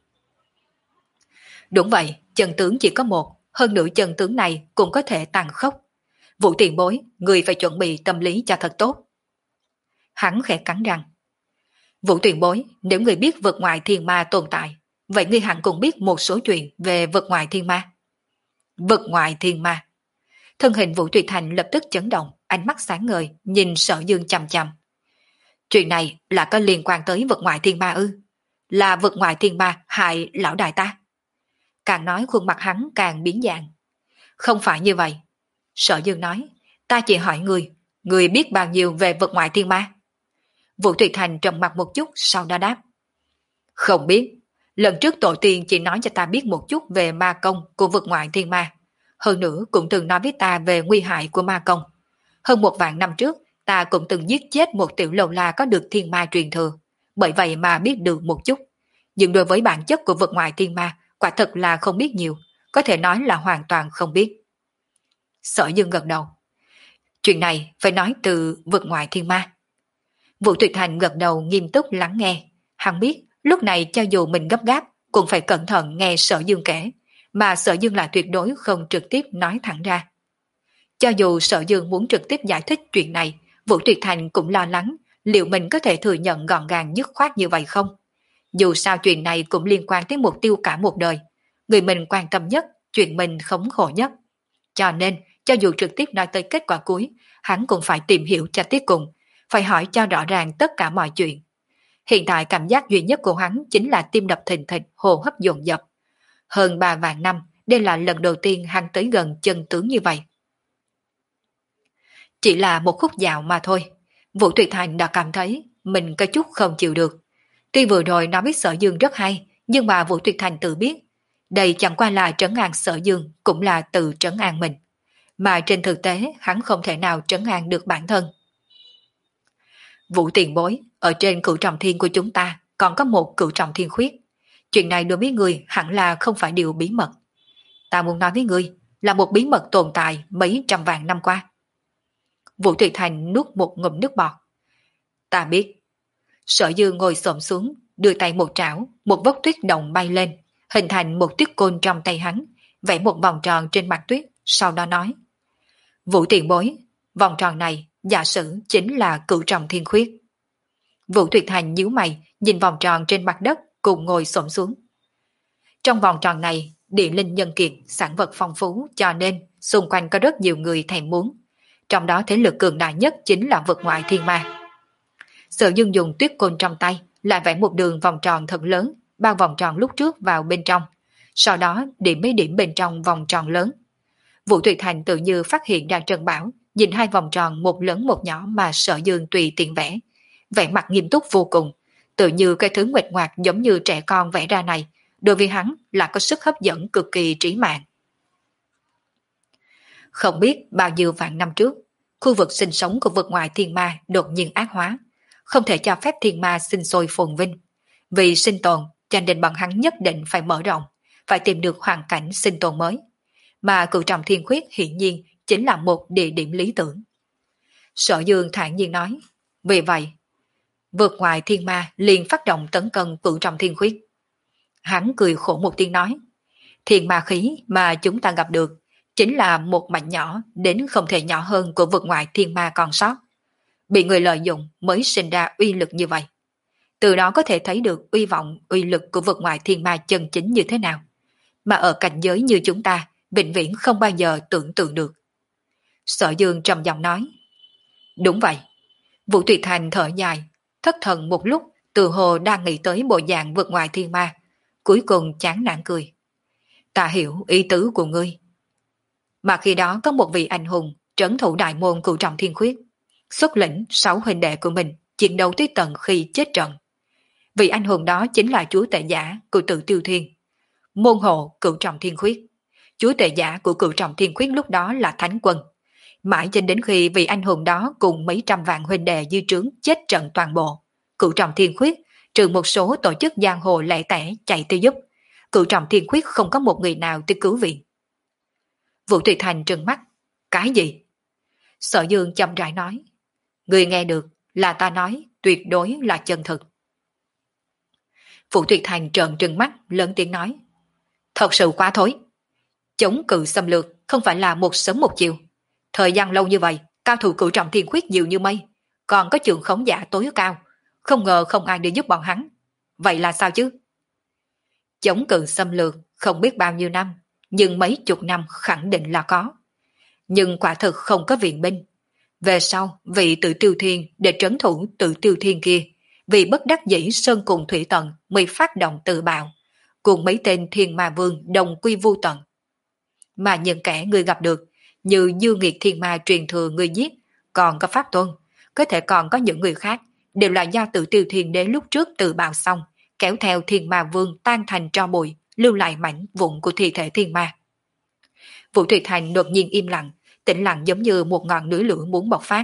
Đúng vậy, chân tướng chỉ có một, hơn nữa chân tướng này cũng có thể tàn khốc. Vũ tiền bối, người phải chuẩn bị tâm lý cho thật tốt. Hắn khẽ cắn răng. Vũ tiền bối, nếu người biết vực ngoại thiên ma tồn tại, vậy người hẳn cũng biết một số chuyện về vực ngoại thiên ma. Vực ngoại thiên ma. Thân hình Vũ Tuyệt Thành lập tức chấn động, ánh mắt sáng ngời, nhìn Sở Dương chằm chằm. Chuyện này là có liên quan tới vực ngoại thiên ma ư? Là vực ngoại thiên ma hại lão đại ta? Càng nói khuôn mặt hắn càng biến dạng. Không phải như vậy. Sở Dương nói, ta chỉ hỏi người, người biết bao nhiêu về vực ngoại thiên ma? Vũ Tuyệt Thành trầm mặt một chút, sau đó đáp. Không biết. Lần trước tổ tiên chỉ nói cho ta biết một chút về ma công của vực ngoại thiên ma. Hơn nữa cũng từng nói với ta về nguy hại của ma công. Hơn một vạn năm trước, ta cũng từng giết chết một tiểu lầu la có được thiên ma truyền thừa. Bởi vậy mà biết được một chút. Nhưng đối với bản chất của vực ngoại thiên ma, quả thật là không biết nhiều. Có thể nói là hoàn toàn không biết. Sở Dương gật đầu. Chuyện này phải nói từ vực ngoại thiên ma. Vũ Tuyệt Thành gật đầu nghiêm túc lắng nghe. Hắn biết lúc này cho dù mình gấp gáp cũng phải cẩn thận nghe Sở Dương kể, mà Sở Dương là tuyệt đối không trực tiếp nói thẳng ra. Cho dù Sở Dương muốn trực tiếp giải thích chuyện này, Vũ Tuyệt Thành cũng lo lắng liệu mình có thể thừa nhận gọn gàng dứt khoát như vậy không. Dù sao chuyện này cũng liên quan tới mục tiêu cả một đời, người mình quan tâm nhất, chuyện mình khống khổ nhất. Cho nên, cho dù trực tiếp nói tới kết quả cuối, hắn cũng phải tìm hiểu cho tới cùng, phải hỏi cho rõ ràng tất cả mọi chuyện. Hiện tại cảm giác duy nhất của hắn chính là tim đập thình thịch, hô hấp dồn dập. Hơn ba vạn năm, đây là lần đầu tiên hắn tới gần chân tướng như vậy. Chỉ là một khúc dạo mà thôi, Vũ Tuyệt Thành đã cảm thấy mình có chút không chịu được. Tuy vừa rồi nói biết Sở Dương rất hay, nhưng mà Vũ Tuyệt Thành tự biết, đây chẳng qua là trấn an Sở Dương, cũng là tự trấn an mình. Mà trên thực tế hắn không thể nào trấn an được bản thân. Vũ tiền bối, ở trên cửu trọng thiên của chúng ta còn có một cửu trọng thiên khuyết. Chuyện này đối với người hẳn là không phải điều bí mật. Ta muốn nói với ngươi là một bí mật tồn tại mấy trăm vạn năm qua. Vũ Tuyệt Thành nuốt một ngụm nước bọt. Ta biết. Sở Dương ngồi xổm xuống, đưa tay một trảo, một vốc tuyết động bay lên, hình thành một tuyết côn trong tay hắn, vẽ một vòng tròn trên mặt tuyết, sau đó nói. Vũ tiền bối, vòng tròn này giả sử chính là cửu trọng thiên khuyết. Vũ Tuyệt Thành nhíu mày, nhìn vòng tròn trên mặt đất, cùng ngồi xổm xuống. Trong vòng tròn này, địa linh nhân kiệt, sản vật phong phú cho nên xung quanh có rất nhiều người thèm muốn. Trong đó thế lực cường đại nhất chính là vực ngoại thiên ma. Sở Dương dùng tuyết côn trong tay, lại vẽ một đường vòng tròn thật lớn, bao vòng tròn lúc trước vào bên trong. Sau đó điểm mấy điểm bên trong vòng tròn lớn. Vũ Tuyệt Thành tự như phát hiện ra Trần Bảo, nhìn hai vòng tròn một lớn một nhỏ mà Sở Dương tùy tiện vẽ. Vẻ mặt nghiêm túc vô cùng, tự như cái thứ nguệch ngoạc giống như trẻ con vẽ ra này, đối với hắn là có sức hấp dẫn cực kỳ trí mạng. Không biết bao nhiêu vạn năm trước, khu vực sinh sống của vực ngoại thiên ma đột nhiên ác hóa, không thể cho phép thiên ma sinh sôi phồn vinh. Vì sinh tồn, cho nên bọn hắn nhất định phải mở rộng, phải tìm được hoàn cảnh sinh tồn mới. Mà Cửu Trọng Thiên Khuyết hiển nhiên chính là một địa điểm lý tưởng. Sở Dương thản nhiên nói, vì vậy, vượt ngoài thiên ma liền phát động tấn công Cửu Trọng Thiên Khuyết. Hắn cười khổ một tiếng nói, thiên ma khí mà chúng ta gặp được chính là một mảnh nhỏ đến không thể nhỏ hơn của vượt ngoài thiên ma còn sót. Bị người lợi dụng mới sinh ra uy lực như vậy. Từ đó có thể thấy được uy vọng, uy lực của vượt ngoài thiên ma chân chính như thế nào. Mà ở cảnh giới như chúng ta, vĩnh viễn không bao giờ tưởng tượng được. Sở Dương trầm giọng nói, đúng vậy. Vũ Tuyệt Thành thở dài, thất thần một lúc, từ hồ đang nghĩ tới bộ dạng vượt ngoài thiên ma, cuối cùng chán nản cười. Ta hiểu ý tứ của ngươi. Mà khi đó có một vị anh hùng trấn thủ đại môn Cửu Trọng Thiên Khuyết, xuất lĩnh sáu huynh đệ của mình chiến đấu tới tận khi chết trận. Vị anh hùng đó chính là chúa tể giả của Tự Tiêu Thiên, môn hộ Cửu Trọng Thiên Khuyết. Chúa tể giả của Cửu Trọng Thiên Khuyết lúc đó là Thánh Quân. Mãi cho đến khi vị anh hùng đó cùng mấy trăm vạn huynh đệ dư trướng chết trận toàn bộ, Cửu Trọng Thiên Khuyết trừ một số tổ chức giang hồ lẻ tẻ chạy tới giúp, Cửu Trọng Thiên Khuyết không có một người nào tới cứu viện. Vũ Tuyệt Thành trừng mắt, cái gì? Sở Dương chậm rãi nói, người nghe được là ta nói tuyệt đối là chân thực. Vũ Tuyệt Thành trợn trừng mắt lớn tiếng nói, thật sự quá thối. Chống cự xâm lược không phải là một sớm một chiều. Thời gian lâu như vậy, cao thủ Cửu Trọng Thiên Khuyết nhiều như mây, còn có trường khống giả tối cao, không ngờ không ai để giúp bọn hắn. Vậy là sao chứ? Chống cự xâm lược không biết bao nhiêu năm, nhưng mấy chục năm khẳng định là có. Nhưng quả thực không có viện binh. Về sau, vị Tự Tiêu Thiên để trấn thủ Tự Tiêu Thiên kia, vì bất đắc dĩ sơn cùng thủy tận mới phát động tự bạo, cùng mấy tên Thiên Ma Vương đồng quy vu tận. Mà những kẻ người gặp được, như dư nghiệt thiên ma truyền thừa người giết, còn có Pháp Tôn, có thể còn có những người khác, đều là do Tự Tiêu Thiên đế lúc trước tự bạo xong, kéo theo Thiên Ma Vương tan thành tro bụi, lưu lại mảnh vụn của thi thể thiên ma. Vũ Tuyệt Thành đột nhiên im lặng, tĩnh lặng giống như một ngọn núi lửa muốn bộc phát.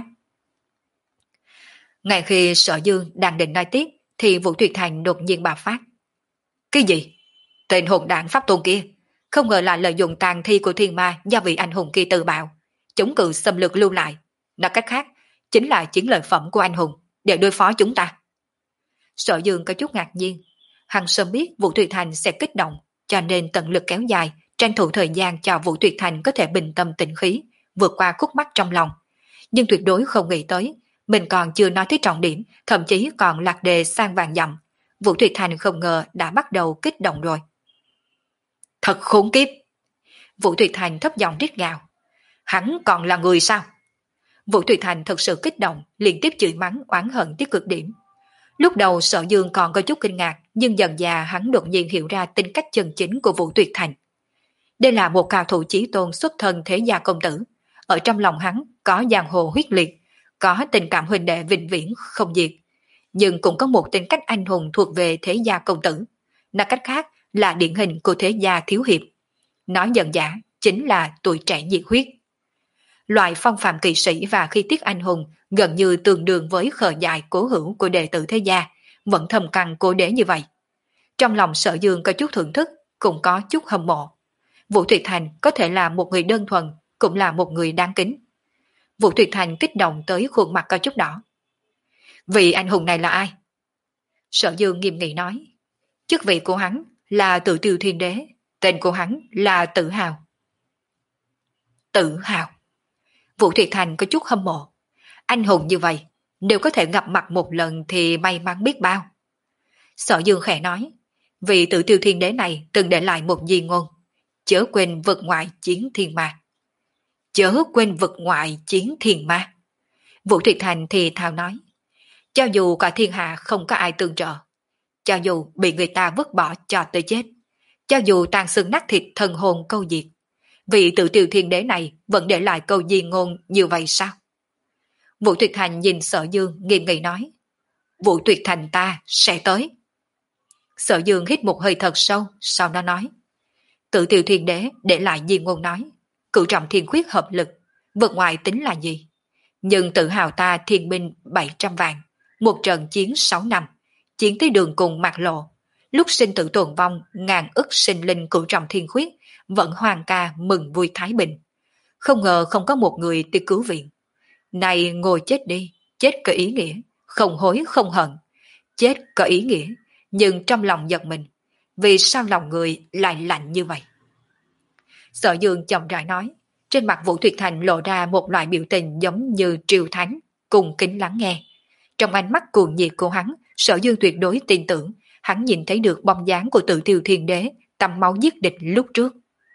Ngay khi Sở Dương đang định nói tiếp, thì Vũ Tuyệt Thành đột nhiên bạo phát. Cái gì? Tên hồn đảng Pháp Tôn kia, không ngờ là lợi dụng tàn thi của thiên ma do vị anh hùng kia tự bạo, chống cự xâm lược lưu lại. Nói cách khác, chính là chiến lợi phẩm của anh hùng, để đối phó chúng ta. Sở Dương có chút ngạc nhiên, hắn sớm biết Vũ Tuyệt Thành sẽ kích động, cho nên tận lực kéo dài, tranh thủ thời gian cho Vũ Tuyệt Thành có thể bình tâm tĩnh khí, vượt qua khúc mắc trong lòng. Nhưng tuyệt đối không nghĩ tới, mình còn chưa nói tới trọng điểm, thậm chí còn lạc đề sang vàng dặm. Vũ Tuyệt Thành không ngờ đã bắt đầu kích động rồi. Thật khốn kiếp! Vũ Tuyệt Thành thấp giọng rít gào. Hắn còn là người sao? Vũ Tuyệt Thành thật sự kích động, liên tiếp chửi mắng oán hận tới cực điểm. Lúc đầu Sở Dương còn có chút kinh ngạc, nhưng dần dà hắn đột nhiên hiểu ra tính cách chân chính của Vũ Tuyệt Thành. Đây là một cao thủ chí tôn xuất thân thế gia công tử. Ở trong lòng hắn có giang hồ huyết liệt, có tình cảm huynh đệ vĩnh viễn không diệt, nhưng cũng có một tính cách anh hùng thuộc về thế gia công tử. Nói cách khác là điển hình của thế gia thiếu hiệp. Nói dần dã chính là tuổi trẻ nhiệt huyết. Loại phong phạm kỳ sĩ và khí tiết anh hùng gần như tương đương với khờ dại cố hữu của đệ tử thế gia, vẫn thầm cằn cố đế như vậy. Trong lòng Sở Dương có chút thưởng thức, cũng có chút hâm mộ. Vũ Tuyệt Thành có thể là một người đơn thuần, cũng là một người đáng kính. Vũ Tuyệt Thành kích động tới khuôn mặt có chút đỏ. Vị anh hùng này là ai? Sở Dương nghiêm nghị nói. Chức vị của hắn là Tự Tiêu Thiên Đế, tên của hắn là Tự Hào. Tự Hào. Vũ Tuyệt Thành có chút hâm mộ. Anh hùng như vậy, nếu có thể gặp mặt một lần thì may mắn biết bao. Sở Dương khẽ nói, Vị Tử Tiêu Thiên Đế này từng để lại một di ngôn, chớ quên vực ngoại chiến thiên ma. Chớ quên vực ngoại chiến thiên ma. Vũ Tuyệt Thành thì thào nói, cho dù cả thiên hạ không có ai tương trợ, cho dù bị người ta vứt bỏ cho tới chết, cho dù tàn xương nát thịt thần hồn câu diệt, vị Tử Tiêu Thiên Đế này vẫn để lại câu di ngôn như vậy sao? Vũ Tuyệt Thành nhìn Sở Dương nghiêm nghị nói, Vũ Tuyệt Thành ta sẽ tới. Sở Dương hít một hơi thật sâu, sau đó nói, Tử Tiêu Thiên Đế để lại di ngôn nói, cửu trọng thiên khuyết hợp lực, vượt ngoài tính là gì? Nhưng tự hào ta thiên binh bảy trăm vạn, một trận chiến sáu năm, chiến tới đường cùng mạc lộ, lúc sinh tử tồn vong ngàn ức sinh linh cửu trọng thiên khuyết, vẫn hoàng ca mừng vui thái bình. Không ngờ không có một người tới cứu viện. Này ngồi chết đi, chết có ý nghĩa, không hối không hận. Chết có ý nghĩa, nhưng trong lòng giật mình, vì sao lòng người lại lạnh như vậy? Sở Dương chậm rãi nói, trên mặt Vũ Tuyệt Thành lộ ra một loại biểu tình giống như triều thánh, cùng kính lắng nghe. Trong ánh mắt cuồng nhiệt của hắn, Sở Dương tuyệt đối tin tưởng, hắn nhìn thấy được bóng dáng của Tử Tiêu Thiên Đế, tầm máu giết địch lúc trước.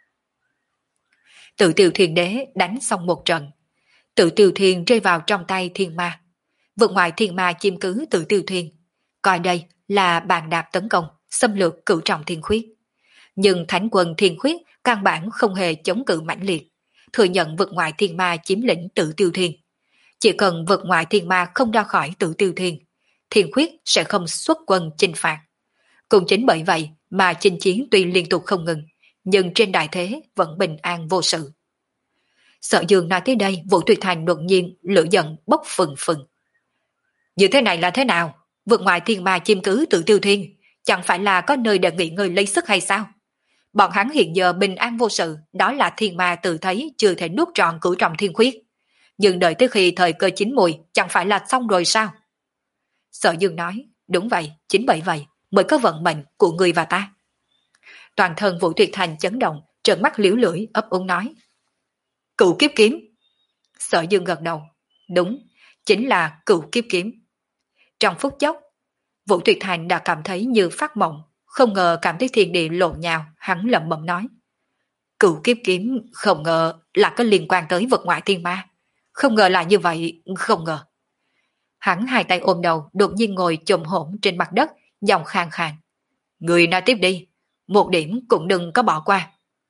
Tử Tiêu Thiên Đế đánh xong một trận, Tử Tiêu Thiên rơi vào trong tay thiên ma. Vượt ngoài thiên ma chiếm cứ Tử Tiêu Thiên, coi đây là bàn đạp tấn công, xâm lược cửu trọng thiên khuyết. Nhưng thánh quân thiên khuyết căn bản không hề chống cự mãnh liệt, thừa nhận vượt ngoài thiên ma chiếm lĩnh Tử Tiêu Thiên. Chỉ cần vượt ngoài thiên ma không ra khỏi Tử Tiêu Thiên, thiên khuyết sẽ không xuất quân chinh phạt. Cũng chính bởi vậy mà chinh chiến tuy liên tục không ngừng, nhưng trên đại thế vẫn bình an vô sự. Sở Dương nói tới đây, Vũ Tuyệt Thành đột nhiên lửa giận bốc phừng phừng. Như thế này là thế nào? Vượt ngoài thiên ma chiếm cứ Tử Tiêu Thiên, chẳng phải là có nơi để nghỉ ngơi lấy sức hay sao? Bọn hắn hiện giờ bình an vô sự, đó là thiên ma tự thấy chưa thể nuốt trọn cửu trọng thiên khuyết. Nhưng đợi tới khi thời cơ chín mùi, chẳng phải là xong rồi sao? Sở Dương nói, đúng vậy, chính bởi vậy mới có vận mệnh của người và ta. Toàn thân Vũ Tuyệt Thành chấn động, trợn mắt liễu lưỡi ấp úng nói, Cửu Kiếp Kiếm. Sở Dương gật đầu, đúng, chính là Cửu Kiếp Kiếm. Trong phút chốc, Vũ Tuyệt Thành đã cảm thấy như phát mộng, không ngờ cảm thấy thiên địa lộn nhào, hắn lẩm bẩm nói, Cửu Kiếp Kiếm không ngờ là có liên quan tới vật ngoại thiên ma, không ngờ là như vậy, không ngờ. Hắn hai tay ôm đầu, đột nhiên ngồi chồm hổm trên mặt đất, giọng khàn khàn, người nói tiếp đi, một điểm cũng đừng có bỏ qua.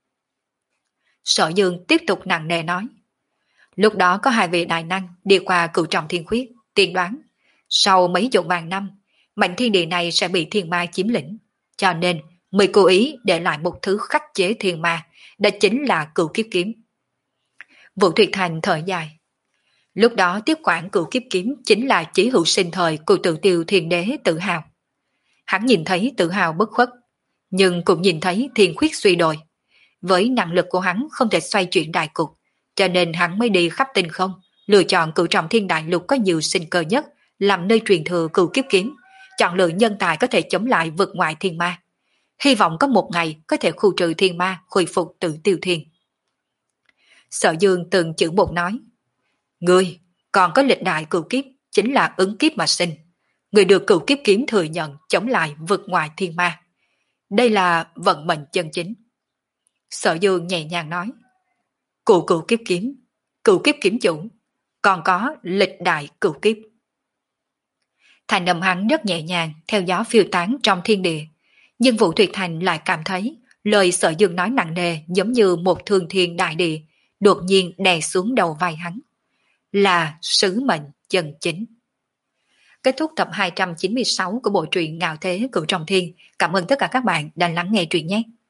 Sở Dương tiếp tục nặng nề nói, lúc đó có hai vị đại năng đi qua cửu trọng thiên khuyết, tiên đoán sau mấy chục ngàn năm, mảnh thiên địa này sẽ bị thiên ma chiếm lĩnh, cho nên mới cố ý để lại một thứ khắc chế thiên ma, đó chính là Cửu Kiếp Kiếm. Vũ Tuyệt Thành thở dài, lúc đó tiếp quản Cửu Kiếp Kiếm chính là chí hữu sinh thời của Tử Tiêu Thiên Đế tự hào. Hắn nhìn thấy tự hào bất khuất, nhưng cũng nhìn thấy thiên khuyết suy đồi. Với năng lực của hắn không thể xoay chuyển đại cục, cho nên hắn mới đi khắp tinh không, lựa chọn cửu trọng thiên đại lục có nhiều sinh cơ nhất, làm nơi truyền thừa Cửu Kiếp Kiếm, chọn lựa nhân tài có thể chống lại vực ngoại thiên ma. Hy vọng có một ngày có thể khu trừ thiên ma, khôi phục Tử Tiêu Thiên. Sở Dương từng chữ một nói, ngươi còn có lịch đại cửu kiếp, chính là ứng kiếp mà sinh. Người được Cửu Kiếp Kiếm thừa nhận chống lại vực ngoại thiên ma. Đây là vận mệnh chân chính. Sở Dương nhẹ nhàng nói, cụ Cửu Kiếp Kiếm, Cửu Kiếp Kiếm chủ, còn có lịch đại cửu kiếp. Thành âm hắn rất nhẹ nhàng, theo gió phiêu tán trong thiên địa, nhưng Vũ Tuyệt Thành lại cảm thấy lời Sở Dương nói nặng nề giống như một thương thiên đại địa, đột nhiên đè xuống đầu vai hắn. Là sứ mệnh chân chính. Kết thúc tập hai trăm chín mươi sáu của bộ truyện Ngạo Thế Cửu Trọng Thiên. Cảm ơn tất cả các bạn đã lắng nghe truyện nhé.